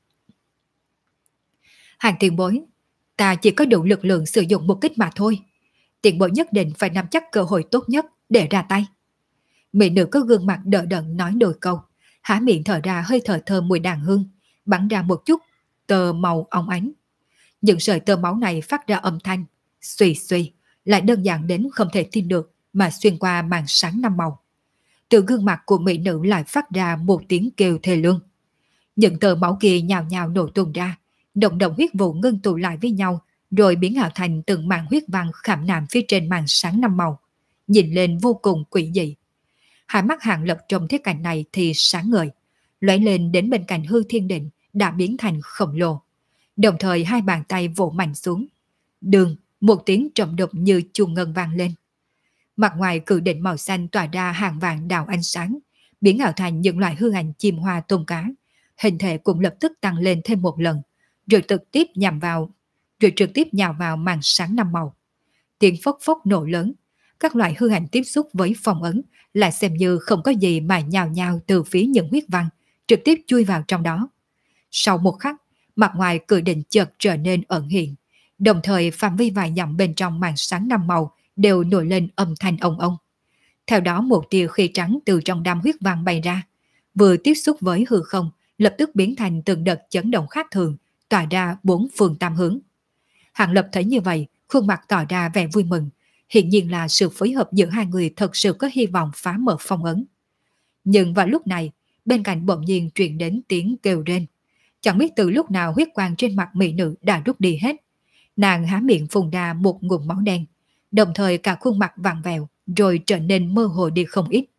Hàng tiền bối, ta chỉ có đủ lực lượng sử dụng một kích mà thôi. Tiền bối nhất định phải nắm chắc cơ hội tốt nhất để ra tay. Mỹ nữ có gương mặt đờ đẫn nói đôi câu, há miệng thở ra hơi thở thơm mùi đàn hương, bắn ra một chút tơ màu óng ánh. Những sợi tơ máu này phát ra âm thanh suy suy, lại đơn giản đến không thể tin được mà xuyên qua màn sáng năm màu. Từ gương mặt của mỹ nữ lại phát ra một tiếng kêu thê lương. Những tơ máu kia nhào nhào nổ tung ra, động động huyết vụ ngưng tụ lại với nhau, rồi biến ảo thành từng màn huyết văn khảm nạm phía trên màn sáng năm màu, nhìn lên vô cùng quỷ dị. Hai mắt Hàng Lập trong thế cảnh này thì sáng ngời, lóe lên đến bên cạnh hư thiên định đã biến thành khổng lồ. Đồng thời hai bàn tay vỗ mạnh xuống. Đường, một tiếng trầm đục như chuông ngân vang lên. Mặt ngoài cự định màu xanh tỏa ra hàng vạn đạo ánh sáng, biến ảo thành những loại hư ảnh chim hoa tôm cá. Hình thể cũng lập tức tăng lên thêm một lần, rồi trực tiếp nhằm vào, rồi trực tiếp nhào vào màn sáng năm màu. Tiếng phốc phốc nổ lớn, các loại hư ảnh tiếp xúc với phong ấn lại xem như không có gì mà nhào nhào từ phía những huyết văn, trực tiếp chui vào trong đó. Sau một khắc, mặt ngoài cự định chợt trở nên ẩn hiện, đồng thời phạm vi vài dặm bên trong màn sáng năm màu đều nổi lên âm thanh ông ông. Theo đó một tia khí trắng từ trong đám huyết văn bay ra, vừa tiếp xúc với hư không, lập tức biến thành từng đợt chấn động khác thường, tỏa ra bốn phương tám hướng. Hàng Lập thấy như vậy, khuôn mặt tỏ ra vẻ vui mừng, hiện nhiên là sự phối hợp giữa hai người thật sự có hy vọng phá mở phong ấn. Nhưng vào lúc này, bên cạnh bỗng nhiên truyền đến tiếng kêu rên. Chẳng biết từ lúc nào huyết quang trên mặt mỹ nữ đã rút đi hết. Nàng há miệng phun ra một ngụm máu đen, đồng thời cả khuôn mặt vặn vẹo rồi trở nên mơ hồ đi không ít.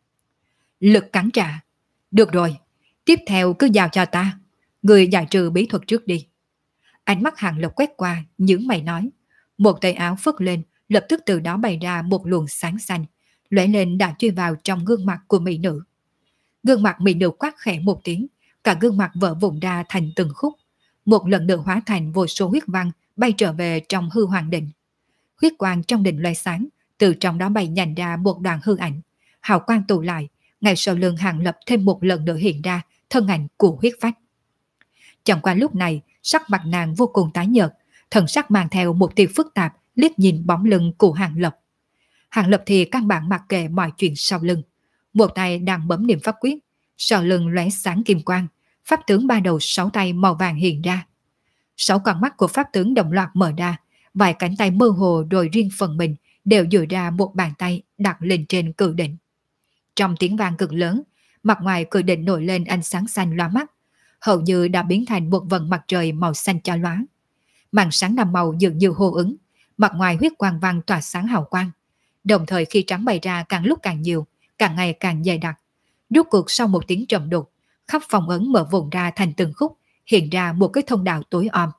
Lực cắn trả. Được rồi, tiếp theo cứ giao cho ta. Người giải trừ bí thuật trước đi. Ánh mắt Hàng Lập quét qua, nhướng mày nói. Một tay áo phất lên, lập tức từ đó bày ra một luồng sáng xanh, lóe lên đã chui vào trong gương mặt của mỹ nữ. Gương mặt mỹ nữ quát khẽ một tiếng, cả gương mặt vỡ vụn ra thành từng khúc, một lần nữa hóa thành vô số huyết văn bay trở về trong hư hoàng định. Huyết quang trong định loe sáng, từ trong đó bay nhành ra một đoàn hư ảnh, hào quang tụ lại, ngay sau lưng Hàng Lập thêm một lần nữa hiện ra thân ảnh của huyết phách. Chẳng qua lúc này, sắc mặt nàng vô cùng tái nhợt, thần sắc mang theo một tia phức tạp, liếc nhìn bóng lưng của Hàng Lập. Hàng Lập thì căn bản mặc kệ mọi chuyện sau lưng, một tay đang bấm niệm pháp quyết, sau lưng lóe sáng kim quang, pháp tướng ba đầu sáu tay màu vàng hiện ra. Sáu con mắt của pháp tướng đồng loạt mở ra, vài cánh tay mơ hồ rồi riêng phần mình đều dựa ra một bàn tay đặt lên trên cự đỉnh. Trong tiếng vang cực lớn, mặt ngoài cự đỉnh nổi lên ánh sáng xanh lóa mắt, hầu như đã biến thành một vầng mặt trời màu xanh chói lóa. Màn sáng năm màu dường như hô ứng, mặt ngoài huyết quang văn tỏa sáng hào quang, đồng thời khi trắng bày ra càng lúc càng nhiều, càng ngày càng dày đặc. Rốt cuộc sau một tiếng trầm đục, khắp phòng ấn mở vụn ra thành từng khúc, hiện ra một cái thông đạo tối om.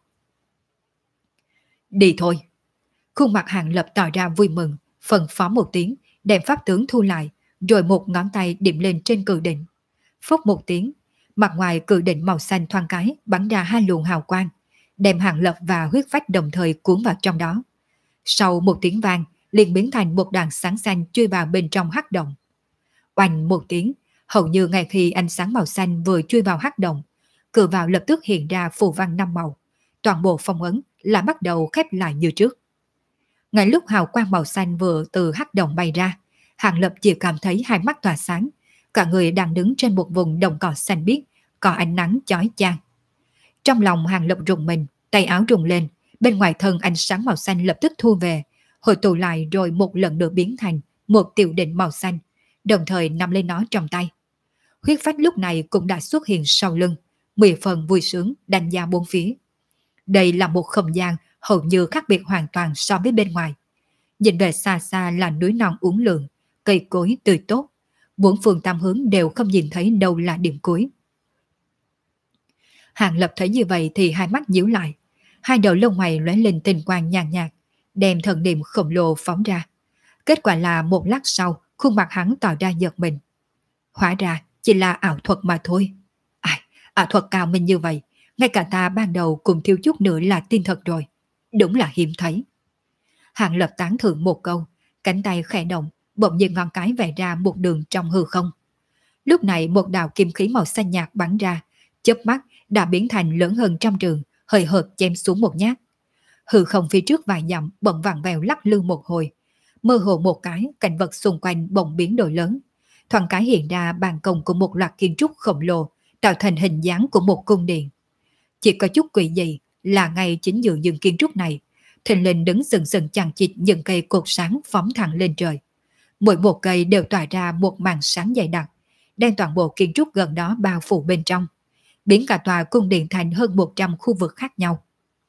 Đi thôi. Khuôn mặt Hàng Lập tỏ ra vui mừng, phân phó một tiếng, đem pháp tướng thu lại, rồi một ngón tay điểm lên trên cự đỉnh. Phốc một tiếng, mặt ngoài cự đỉnh màu xanh thoáng cái bắn ra hai luồng hào quang, đem Hàng Lập và huyết phách đồng thời cuốn vào trong đó. Sau một tiếng vang, liền biến thành một đoàn sáng xanh chui vào bên trong hắc động. Oanh một tiếng, hầu như ngay khi ánh sáng màu xanh vừa chui vào hắc động, cửa vào lập tức hiện ra phù văn năm màu, toàn bộ phong ấn là bắt đầu khép lại như trước. Ngay lúc hào quang màu xanh vừa từ hắc động bay ra, Hàng Lập chỉ cảm thấy hai mắt tỏa sáng, cả người đang đứng trên một vùng đồng cỏ xanh biếc, có ánh nắng chói chang. Trong lòng Hàng Lập rùng mình, tay áo rung lên, bên ngoài thân ánh sáng màu xanh lập tức thu về, hội tụ lại rồi một lần nữa biến thành một tiểu định màu xanh, đồng thời nắm lên nó trong tay. Huyết phách lúc này cũng đã xuất hiện sau lưng, 10 phần vui sướng đánh giá bốn phía. Đây là một không gian hầu như khác biệt hoàn toàn so với bên ngoài. Nhìn về xa xa là núi non uốn lượn, cây cối tươi tốt, bốn phương tám hướng đều không nhìn thấy đâu là điểm cuối. Hàng Lập thấy như vậy thì hai mắt nhíu lại, hai đầu lông mày lóe lên tinh quang nhàn nhạt, đem thần niệm khổng lồ phóng ra. Kết quả là một lát sau, khuôn mặt hắn tỏ ra giật mình. Hóa ra chỉ là ảo thuật mà thôi. Ai, ảo thuật cao minh như vậy, ngay cả ta ban đầu cũng thiếu chút nữa là tin thật rồi. Đúng là hiếm thấy. Hàng Lập tán thưởng một câu, cánh tay khẽ động, bỗng nhiên ngón cái vẽ ra một đường trong hư không. Lúc này một đạo kim khí màu xanh nhạt bắn ra, chớp mắt đã biến thành lớn hơn trăm trường, hơi hợt chém xuống một nhát. Hư không phía trước vài dặm bỗng vặn vẹo lắc lư một hồi, mơ hồ một cái, cảnh vật xung quanh bỗng biến đổi lớn. Thoáng cái hiện ra ban công của một loạt kiến trúc khổng lồ, tạo thành hình dáng của một cung điện. Chỉ có chút quỷ dị là ngay chính giữa những kiến trúc này, thình lình đứng sừng sừng chằng chịt những cây cột sáng phóng thẳng lên trời. Mỗi một cây đều tỏa ra một màn sáng dày đặc, đem toàn bộ kiến trúc gần đó bao phủ bên trong, biến cả tòa cung điện thành hơn 100 khu vực khác nhau.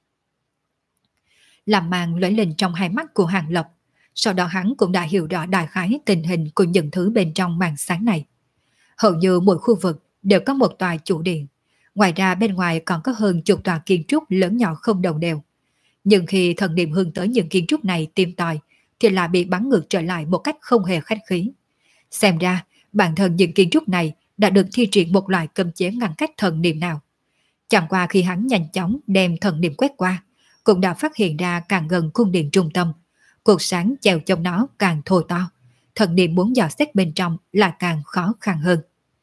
Làm màn lóe lên trong hai mắt của Hàng Lập, sau đó hắn cũng đã hiểu rõ đại khái tình hình của những thứ bên trong màn sáng này. Hầu như mỗi khu vực đều có một tòa chủ điện, ngoài ra bên ngoài còn có hơn chục tòa kiến trúc lớn nhỏ không đồng đều. Nhưng khi thần niệm hướng tới những kiến trúc này tìm tòi, thì lại bị bắn ngược trở lại một cách không hề khách khí. Xem ra, bản thân những kiến trúc này đã được thi triển một loại cấm chế ngăn cách thần niệm nào. Chẳng qua khi hắn nhanh chóng đem thần niệm quét qua, cũng đã phát hiện ra càng gần cung điện trung tâm, cột sáng chèo trong nó càng thô to, thần niệm muốn dò xét bên trong là càng khó khăn hơn.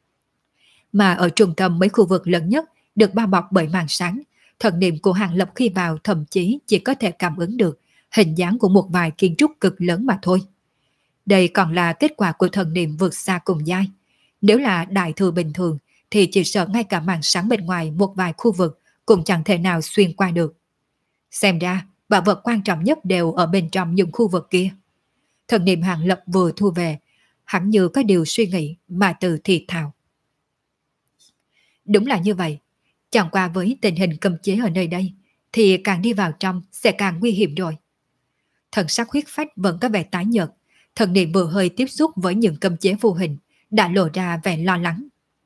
Mà ở trung tâm mấy khu vực lớn nhất được bao bọc bởi màn sáng, thần niệm của Hàng Lập khi vào thậm chí chỉ có thể cảm ứng được hình dáng của một vài kiến trúc cực lớn mà thôi. Đây còn là kết quả của thần niệm vượt xa cùng giai. Nếu là đại thừa bình thường thì chỉ sợ ngay cả màn sáng bên ngoài một vài khu vực cũng chẳng thể nào xuyên qua được. Xem ra, bảo vật quan trọng nhất đều ở bên trong những khu vực kia. Thần niệm Hàng Lập vừa thu về, hẳn như có điều suy nghĩ mà từ thì thào. Đúng là như vậy. Chẳng qua với tình hình cấm chế ở nơi đây, thì càng đi vào trong sẽ càng nguy hiểm rồi. Thần sắc huyết phách vẫn có vẻ tái nhợt, thần niệm vừa hơi tiếp xúc với những cấm chế vô hình, đã lộ ra vẻ lo lắng.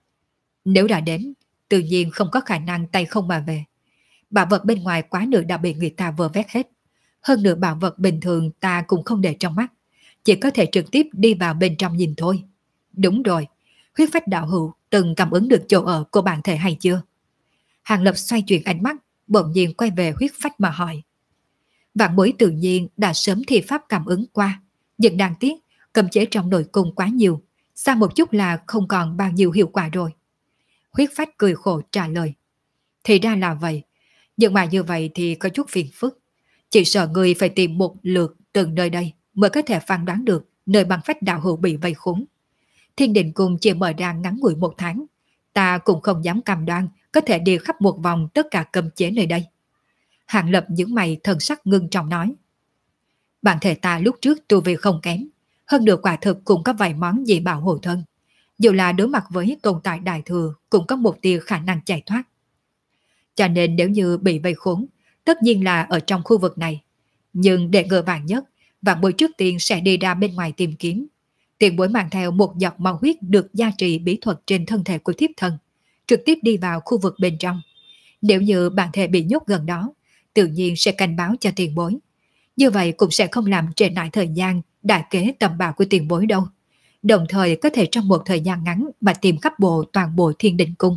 Nếu đã đến, tự nhiên không có khả năng tay không mà về. Bảo vật bên ngoài quá nửa đã bị người ta vơ vét hết. Hơn nữa bảo vật bình thường ta cũng không để trong mắt, chỉ có thể trực tiếp đi vào bên trong nhìn thôi. Đúng rồi, huyết phách đạo hữu từng cảm ứng được chỗ ở của bản thể hay chưa? Hàng Lập xoay chuyển ánh mắt, bỗng nhiên quay về huyết phách mà hỏi. Vạn bối tự nhiên đã sớm thi pháp cảm ứng qua, nhưng đáng tiếc cấm chế trong nội cung quá nhiều, xa một chút là không còn bao nhiêu hiệu quả rồi. Huyết phách cười khổ trả lời. Thì ra là vậy, nhưng mà như vậy thì có chút phiền phức. Chỉ sợ người phải tìm một lượt từng nơi đây mới có thể phán đoán được nơi băng phách đạo hữu bị vây khốn. Thiên Định Cung chỉ mở ra ngắn ngủi 1 tháng, ta cũng không dám cam đoan có thể đi khắp một vòng tất cả cấm chế nơi đây. Hàng Lập những mày thần sắc ngưng trọng nói. Bản thể ta lúc trước tu vi không kém, hơn nữa quả thực cũng có vài món dị bảo hộ thân. Dù là đối mặt với tồn tại đại thừa cũng có một tia khả năng chạy thoát. Cho nên nếu như bị vây khốn, tất nhiên là ở trong khu vực này. Nhưng để ngờ vàng nhất, vạn bối trước tiên sẽ đi ra bên ngoài tìm kiếm. Tiền bối mang theo một giọt máu huyết được gia trì bí thuật trên thân thể của thiếp thân, trực tiếp đi vào khu vực bên trong. Nếu như bản thể bị nhốt gần đó, tự nhiên sẽ cảnh báo cho tiền bối. Như vậy cũng sẽ không làm trễ nải thời gian đại kế tầm bạo của tiền bối đâu. Đồng thời có thể trong một thời gian ngắn mà tìm khắp bộ toàn bộ Thiên Định Cung.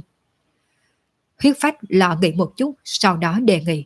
Huyết phách lọ nghĩ một chút, sau đó đề nghị.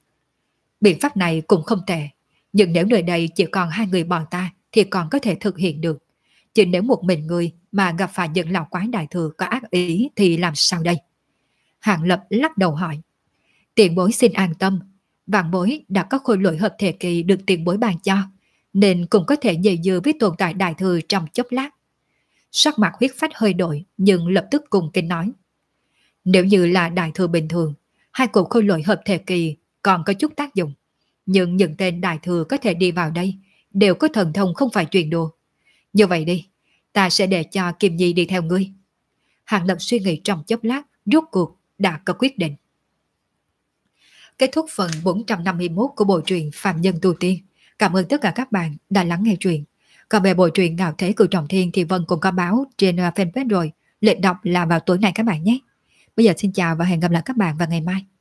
Biện pháp này cũng không tệ, nhưng nếu nơi đây chỉ còn 2 người bọn ta thì còn có thể thực hiện được. Chứ nếu một mình người mà gặp phải những lão quái đại thừa có ác ý thì làm sao đây? Hàng Lập lắc đầu hỏi. Tiền bối xin an tâm, vạn bối đã có khối lỗi hợp thể kỳ được tiền bối ban cho, nên cũng có thể dây dưa với tồn tại đại thừa trong chốc lát. Sắc mặt huyết phách hơi đổi, nhưng lập tức cùng kinh nói. Nếu như là đại thừa bình thường, 2 cục khối lỗi hợp thể kỳ còn có chút tác dụng. Nhưng những tên đại thừa có thể đi vào đây đều có thần thông không phải chuyện đùa. Như vậy đi, ta sẽ để cho Kim Nhi đi theo ngươi. Hàng Lập suy nghĩ trong chốc lát, rốt cuộc đã có quyết định. Kết thúc phần 451 của bộ truyện Phạm Nhân Tu Tiên. Cảm ơn tất cả các bạn đã lắng nghe truyện. Còn về bộ truyện Ngạo Thế Cửu Trọng Thiên thì Vân cũng có báo trên fanpage rồi. Lệnh đọc là vào tối nay các bạn nhé. Bây giờ xin chào và hẹn gặp lại các bạn vào ngày mai.